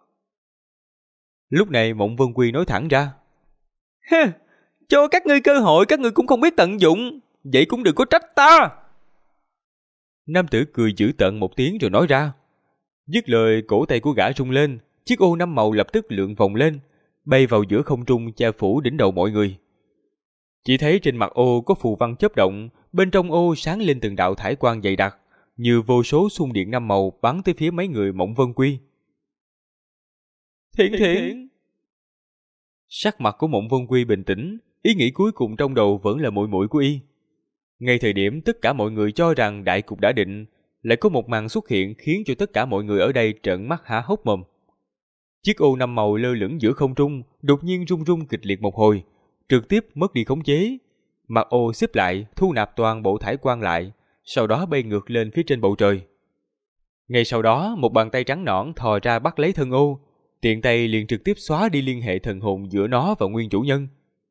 Lúc này Mộng Vân Quy nói thẳng ra. Cho các ngươi cơ hội các ngươi cũng không biết tận dụng, vậy cũng đừng có trách ta. Nam tử cười dữ tợn một tiếng rồi nói ra. Dứt lời, cổ tay của gã rung lên, chiếc ô 5 màu lập tức lượn vòng lên, bay vào giữa không trung che phủ đỉnh đầu mọi người. Chỉ thấy trên mặt ô có phù văn chớp động, bên trong ô sáng lên từng đạo thải quang dày đặc, như vô số xung điện 5 màu bắn tới phía mấy người Mộng Vân Quy. Thiển Thiển. Sắc mặt của Mộng Vân Quy bình tĩnh, ý nghĩ cuối cùng trong đầu vẫn là muội muội của y. Ngay thời điểm tất cả mọi người cho rằng đại cục đã định, lại có một màn xuất hiện khiến cho tất cả mọi người ở đây trợn mắt há hốc mồm. Chiếc ô 5 màu lơ lửng giữa không trung, đột nhiên rung rung kịch liệt một hồi, trực tiếp mất đi khống chế. Mặt ô xếp lại, thu nạp toàn bộ thải quang lại, sau đó bay ngược lên phía trên bầu trời. Ngay sau đó, một bàn tay trắng nõn thò ra bắt lấy thân ô, tiện tay liền trực tiếp xóa đi liên hệ thần hồn giữa nó và nguyên chủ nhân.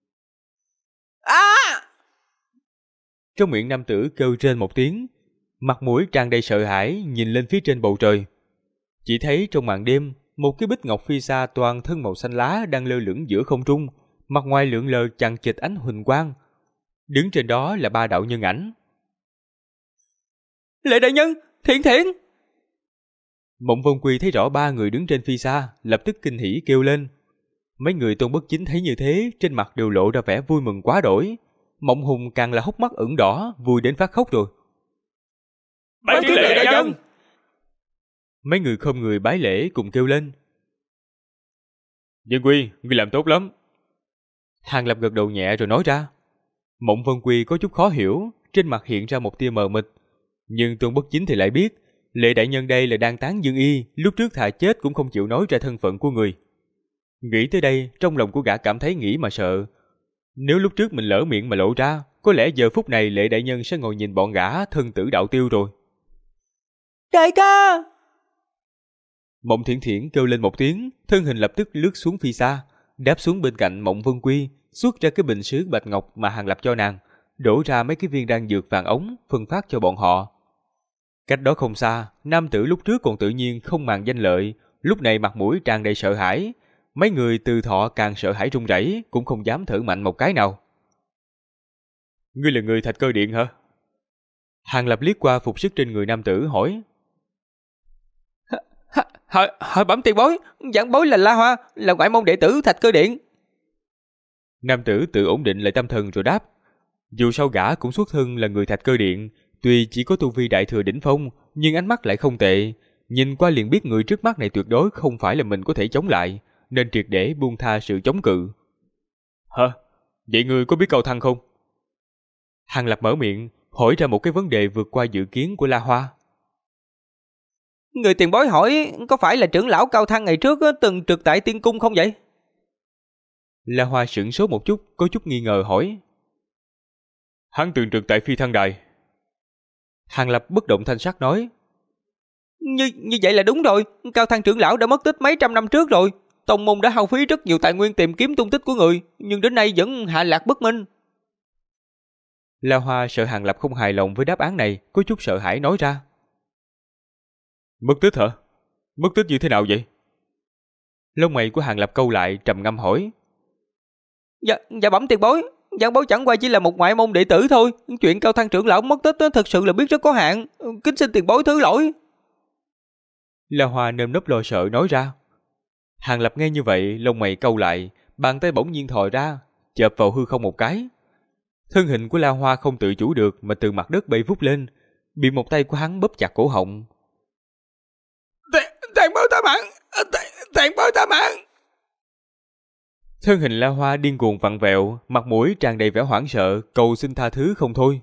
Trong miệng nam tử kêu rên một tiếng, mặt mũi tràn đầy sợ hãi nhìn lên phía trên bầu trời. Chỉ thấy trong màn đêm, một cái bích ngọc phi sa toàn thân màu xanh lá đang lơ lửng giữa không trung, mặt ngoài lượn lờ chằng chịt ánh huỳnh quang. Đứng trên đó là 3 đạo nhân ảnh. Lệ đại nhân, Thiển Thiển. Mộng Vân Quy thấy rõ ba người đứng trên phi xa, lập tức kinh hỉ kêu lên. Mấy người Tôn Bất Chính thấy như thế, trên mặt đều lộ ra vẻ vui mừng quá đổi. Mộng Hùng càng là hốc mắt ửng đỏ, vui đến phát khóc rồi. Bái kiến lệ đại nhân! Mấy người không người bái lễ cùng kêu lên. Vân Quy, ngươi làm tốt lắm. Hàng Lập gật đầu nhẹ rồi nói ra. Mộng Vân Quy có chút khó hiểu, trên mặt hiện ra một tia mờ mịt. Nhưng Tôn Bất Chính thì lại biết, lệ đại nhân đây là đang tán dương y, lúc trước thà chết cũng không chịu nói ra thân phận của người. Nghĩ tới đây, trong lòng của gã cảm thấy nghĩ mà sợ. Nếu lúc trước mình lỡ miệng mà lộ ra, có lẽ giờ phút này lệ đại nhân sẽ ngồi nhìn bọn gã thân tử đạo tiêu rồi. Đại ca! Mộng Thiển Thiển kêu lên một tiếng, thân hình lập tức lướt xuống phi xa, đáp xuống bên cạnh Mộng Vân Quy, xuất ra cái bình sứ bạch ngọc mà Hàng Lập cho nàng, đổ ra mấy cái viên đan dược vàng ống, phân phát cho bọn họ. Cách đó không xa, nam tử lúc trước còn tự nhiên không màng danh lợi, lúc này mặt mũi tràn đầy sợ hãi. Mấy người Từ Thọ càng sợ hãi run rẩy, cũng không dám thở mạnh một cái nào. Ngươi là người Thạch Cơ Điện hả? Hàng Lập liếc qua phục sức trên người nam tử hỏi. Hỏi bẩm tiền bối, giảng bối là La Hoa, là ngoại môn đệ tử Thạch Cơ Điện. Nam tử tự ổn định lại tâm thần rồi đáp. Dù sao gã cũng xuất thân là người Thạch Cơ Điện, tuy chỉ có tu vi đại thừa đỉnh phong, nhưng ánh mắt lại không tệ. Nhìn qua liền biết người trước mắt này tuyệt đối không phải là mình có thể chống lại, nên triệt để buông tha sự chống cự. Hả? Vậy ngươi có biết cầu thang không? Hàng Lập mở miệng, hỏi ra một cái vấn đề vượt qua dự kiến của La Hoa. Người tiền bối hỏi có phải là trưởng lão Cao Thăng ngày trước từng trực tại Tiên Cung không vậy? La Hoa sửng sốt một chút, có chút nghi ngờ hỏi. Hắn từng trực tại Phi Thăng Đài. Hàng Lập bất động thanh sắc nói. Như vậy là đúng rồi, Cao Thăng trưởng lão đã mất tích mấy trăm năm trước rồi. Tông môn đã hao phí rất nhiều tài nguyên tìm kiếm tung tích của người, nhưng đến nay vẫn hạ lạc bất minh. La Hoa sợ Hàng Lập không hài lòng với đáp án này, có chút sợ hãi nói ra. Mất tích hả? Mất tích như thế nào vậy? Lông mày của Hàng Lập câu lại, trầm ngâm hỏi. Dạ bẩm tiền bối, giảng bối chẳng qua chỉ là một ngoại môn đệ tử thôi. Chuyện Cao Thăng trưởng lão mất tích thật sự là biết rất có hạn, kính xin tiền bối thứ lỗi. La Hoa nơm nớp lo sợ nói ra. Hàng Lập nghe như vậy, lông mày câu lại, bàn tay bỗng nhiên thò ra, chộp vào hư không một cái. Thân hình của La Hoa không tự chủ được mà từ mặt đất bay vút lên, bị một tay của hắn bóp chặt cổ họng. Tiền bối tha mạng! Tiền bối tha mạng! Thân hình La Hoa điên cuồng vặn vẹo, mặt mũi tràn đầy vẻ hoảng sợ, cầu xin tha thứ không thôi.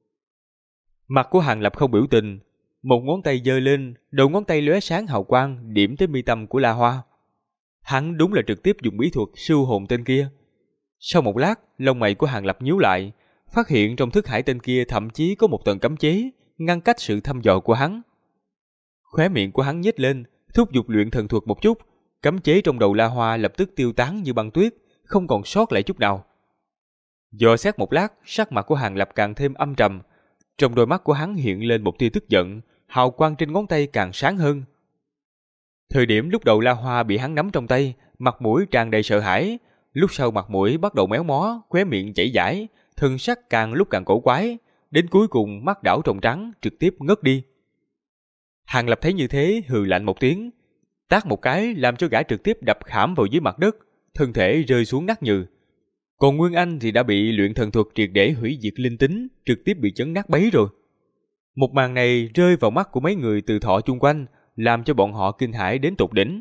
Mặt của Hàng Lập không biểu tình, một ngón tay giơ lên, đầu ngón tay lóe sáng hào quang, điểm tới mi tâm của La Hoa. Hắn đúng là trực tiếp dùng bí thuật siêu hồn tên kia. Sau một lát, lông mày của Hàng Lập nhíu lại, phát hiện trong thức hải tên kia thậm chí có một tầng cấm chế, ngăn cách sự thăm dò của hắn. Khóe miệng của hắn nhếch lên, thúc giục luyện thần thuật một chút, cấm chế trong đầu La Hoa lập tức tiêu tán như băng tuyết, không còn sót lại chút nào. Dò xét một lát, sắc mặt của Hàng Lập càng thêm âm trầm, trong đôi mắt của hắn hiện lên một tia tức giận, hào quang trên ngón tay càng sáng hơn. Thời điểm lúc đầu La Hoa bị hắn nắm trong tay, mặt mũi tràn đầy sợ hãi, lúc sau mặt mũi bắt đầu méo mó, khóe miệng chảy dãi, thân sắc càng lúc càng cổ quái, đến cuối cùng mắt đảo tròng trắng, trực tiếp ngất đi. Hàng Lập thấy như thế, hừ lạnh một tiếng, tát một cái làm cho gã trực tiếp đập khảm vào dưới mặt đất, thân thể rơi xuống nát nhừ. Còn Nguyên Anh thì đã bị luyện thần thuật triệt để hủy diệt linh tính, trực tiếp bị chấn nát bấy rồi. Một màn này rơi vào mắt của mấy người Từ Thọ chung quanh, làm cho bọn họ kinh hãi đến tột đỉnh.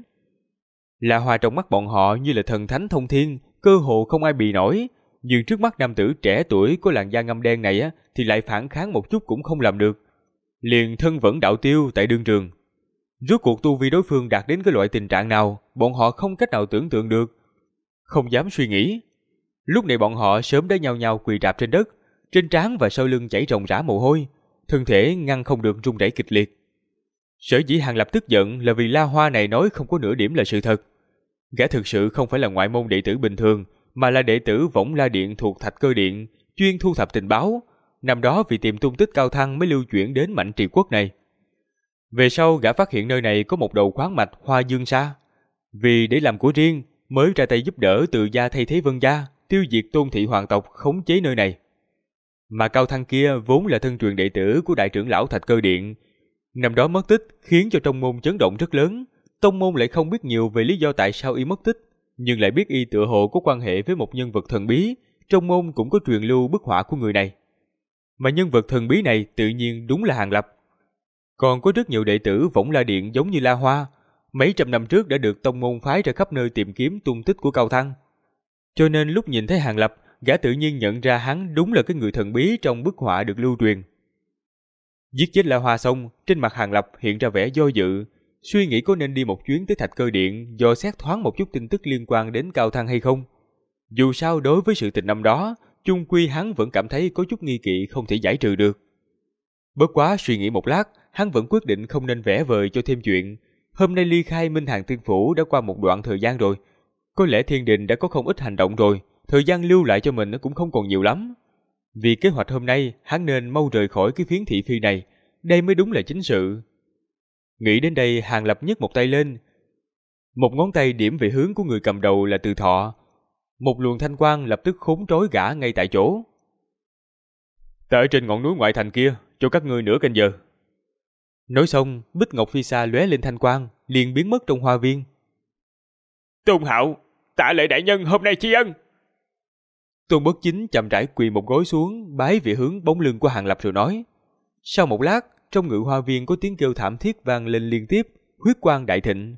La Hoa trong mắt bọn họ như là thần thánh thông thiên, cơ hồ không ai bì nổi, nhưng trước mắt nam tử trẻ tuổi có làn da ngăm đen này thì lại phản kháng một chút cũng không làm được. Liền thân vẫn đạo tiêu tại đương trường. Rốt cuộc tu vi đối phương đạt đến cái loại tình trạng nào, bọn họ không cách nào tưởng tượng được, không dám suy nghĩ. Lúc này bọn họ sớm đã nhao nhao quỳ rạp trên đất, trên trán và sau lưng chảy ròng rã mồ hôi, thân thể ngăn không được run rẩy kịch liệt. Sở dĩ Hàng Lập tức giận là vì La Hoa này nói không có nửa điểm là sự thật. Gã thực sự không phải là ngoại môn đệ tử bình thường, mà là đệ tử Võng La Điện thuộc Thạch Cơ Điện, chuyên thu thập tình báo. Năm đó vì tìm tung tích Cao Thăng mới lưu chuyển đến Mạnh Trì Quốc này. Về sau gã phát hiện nơi này có một đầu khoáng mạch Hoa Dương Sa. Vì để làm của riêng, mới ra tay giúp đỡ Từ gia thay thế Vân gia, tiêu diệt Tôn thị hoàng tộc khống chế nơi này. Mà Cao Thăng kia vốn là thân truyền đệ tử của đại trưởng lão Thạch Cơ Điện. Năm đó mất tích khiến cho trong môn chấn động rất lớn. Tông môn lại không biết nhiều về lý do tại sao y mất tích, nhưng lại biết y tựa hồ có quan hệ với một nhân vật thần bí. Trong môn cũng có truyền lưu bức họa của người này. Mà nhân vật thần bí này tự nhiên đúng là Hàn Lập. Còn có rất nhiều đệ tử Võng La Điện giống như La Hoa, mấy trăm năm trước đã được tông môn phái ra khắp nơi tìm kiếm tung tích của Cao Thăng. Cho nên lúc nhìn thấy Hàn Lập, gã tự nhiên nhận ra hắn đúng là cái người thần bí trong bức họa được lưu truyền. Giết chết La Hoa xong, trên mặt Hàn Lập hiện ra vẻ do dự, suy nghĩ có nên đi một chuyến tới Thạch Cơ Điện dò xét thoáng một chút tin tức liên quan đến Cao Thăng hay không. Dù sao đối với sự tình năm đó, chung quy hắn vẫn cảm thấy có chút nghi kỵ không thể giải trừ được. Bất quá suy nghĩ một lát, hắn vẫn quyết định không nên vẽ vời cho thêm chuyện. Hôm nay ly khai Minh Hàn Tiên Phủ đã qua một đoạn thời gian rồi. Có lẽ thiên đình đã có không ít hành động rồi, thời gian lưu lại cho mình cũng không còn nhiều lắm. Vì kế hoạch hôm nay, hắn nên mau rời khỏi cái phiến thị phi này, đây mới đúng là chính sự. Nghĩ đến đây, Hàn Lập nhấc một tay lên. Một ngón tay điểm về hướng của người cầm đầu là Từ Thọ. Một luồng thanh quang lập tức khốn trói gã ngay tại chỗ. Ta ở trên ngọn núi ngoại thành kia, cho các ngươi nửa canh giờ. Nói xong, Bích Ngọc Phi Sa lóe lên thanh quang, liền biến mất trong hoa viên. Tôn Hạo, tạ lệ đại nhân hôm nay tri ân. Tôn Bất Chính chậm rãi quỳ một gối xuống, bái về hướng bóng lưng của Hàn Lập rồi nói. Sau một lát, trong ngự hoa viên có tiếng kêu thảm thiết vang lên liên tiếp, huyết quang đại thịnh.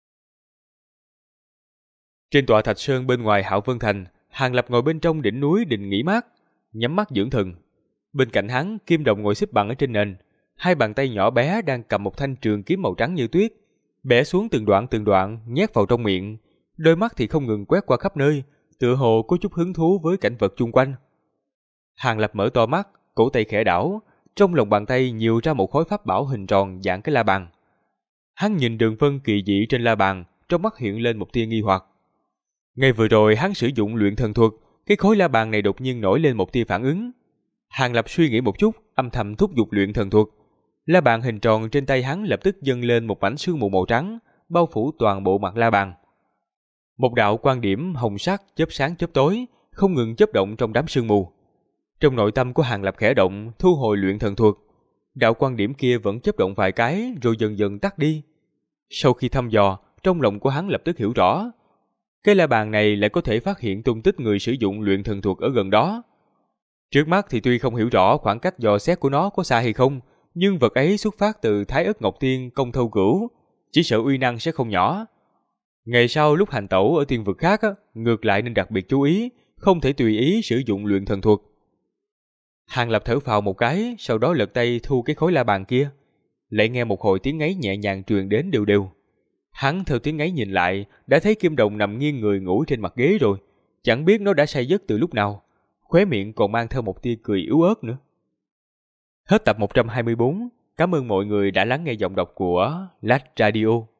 Trên tòa Thạch Sơn bên ngoài Hạo Vân Thành, Hàn Lập ngồi bên trong đỉnh núi định nghỉ mát, nhắm mắt dưỡng thần. Bên cạnh hắn, Kim Đồng ngồi xếp bằng ở trên nền, hai bàn tay nhỏ bé đang cầm một thanh trường kiếm màu trắng như tuyết, bẻ xuống từng đoạn nhét vào trong miệng, đôi mắt thì không ngừng quét qua khắp nơi, tựa hồ có chút hứng thú với cảnh vật chung quanh. Hàn Lập mở to mắt, cổ tay khẽ đảo, trong lòng bàn tay nhiều ra một khối pháp bảo hình tròn dạng cái la bàn. Hắn nhìn đường vân kỳ dị trên la bàn, trong mắt hiện lên một tia nghi hoặc. Ngay vừa rồi hắn sử dụng luyện thần thuật, cái khối la bàn này đột nhiên nổi lên một tia phản ứng. Hàn Lập suy nghĩ một chút, âm thầm thúc giục luyện thần thuật. La bàn hình tròn trên tay hắn lập tức dâng lên một mảnh sương mù màu trắng, bao phủ toàn bộ mặt la bàn. Một đạo quang điểm hồng sắc chớp sáng chớp tối, không ngừng chớp động trong đám sương mù. Trong nội tâm của Hàn Lập khẽ động, thu hồi luyện thần thuật. Đạo quang điểm kia vẫn chớp động vài cái rồi dần dần tắt đi. Sau khi thăm dò, trong lòng của hắn lập tức hiểu rõ. Cái la bàn này lại có thể phát hiện tung tích người sử dụng luyện thần thuật ở gần đó. Trước mắt thì tuy không hiểu rõ khoảng cách dò xét của nó có xa hay không, nhưng vật ấy xuất phát từ Thái Ất Ngọc Tiên Công Thâu Cửu, chỉ sợ uy năng sẽ không nhỏ. Ngày sau lúc hành tẩu ở tiên vực khác, ngược lại nên đặc biệt chú ý, không thể tùy ý sử dụng luyện thần thuật. Hàn Lập thở phào một cái, sau đó lật tay thu cái khối la bàn kia. Lại nghe một hồi tiếng ngáy nhẹ nhàng truyền đến đều đều. Hắn theo tiếng ngáy nhìn lại, đã thấy Kim Đồng nằm nghiêng người ngủ trên mặt ghế rồi. Chẳng biết nó đã say giấc từ lúc nào. Khóe miệng còn mang theo một tia cười yếu ớt nữa. Hết tập 124. Cảm ơn mọi người đã lắng nghe giọng đọc của Lách Radio.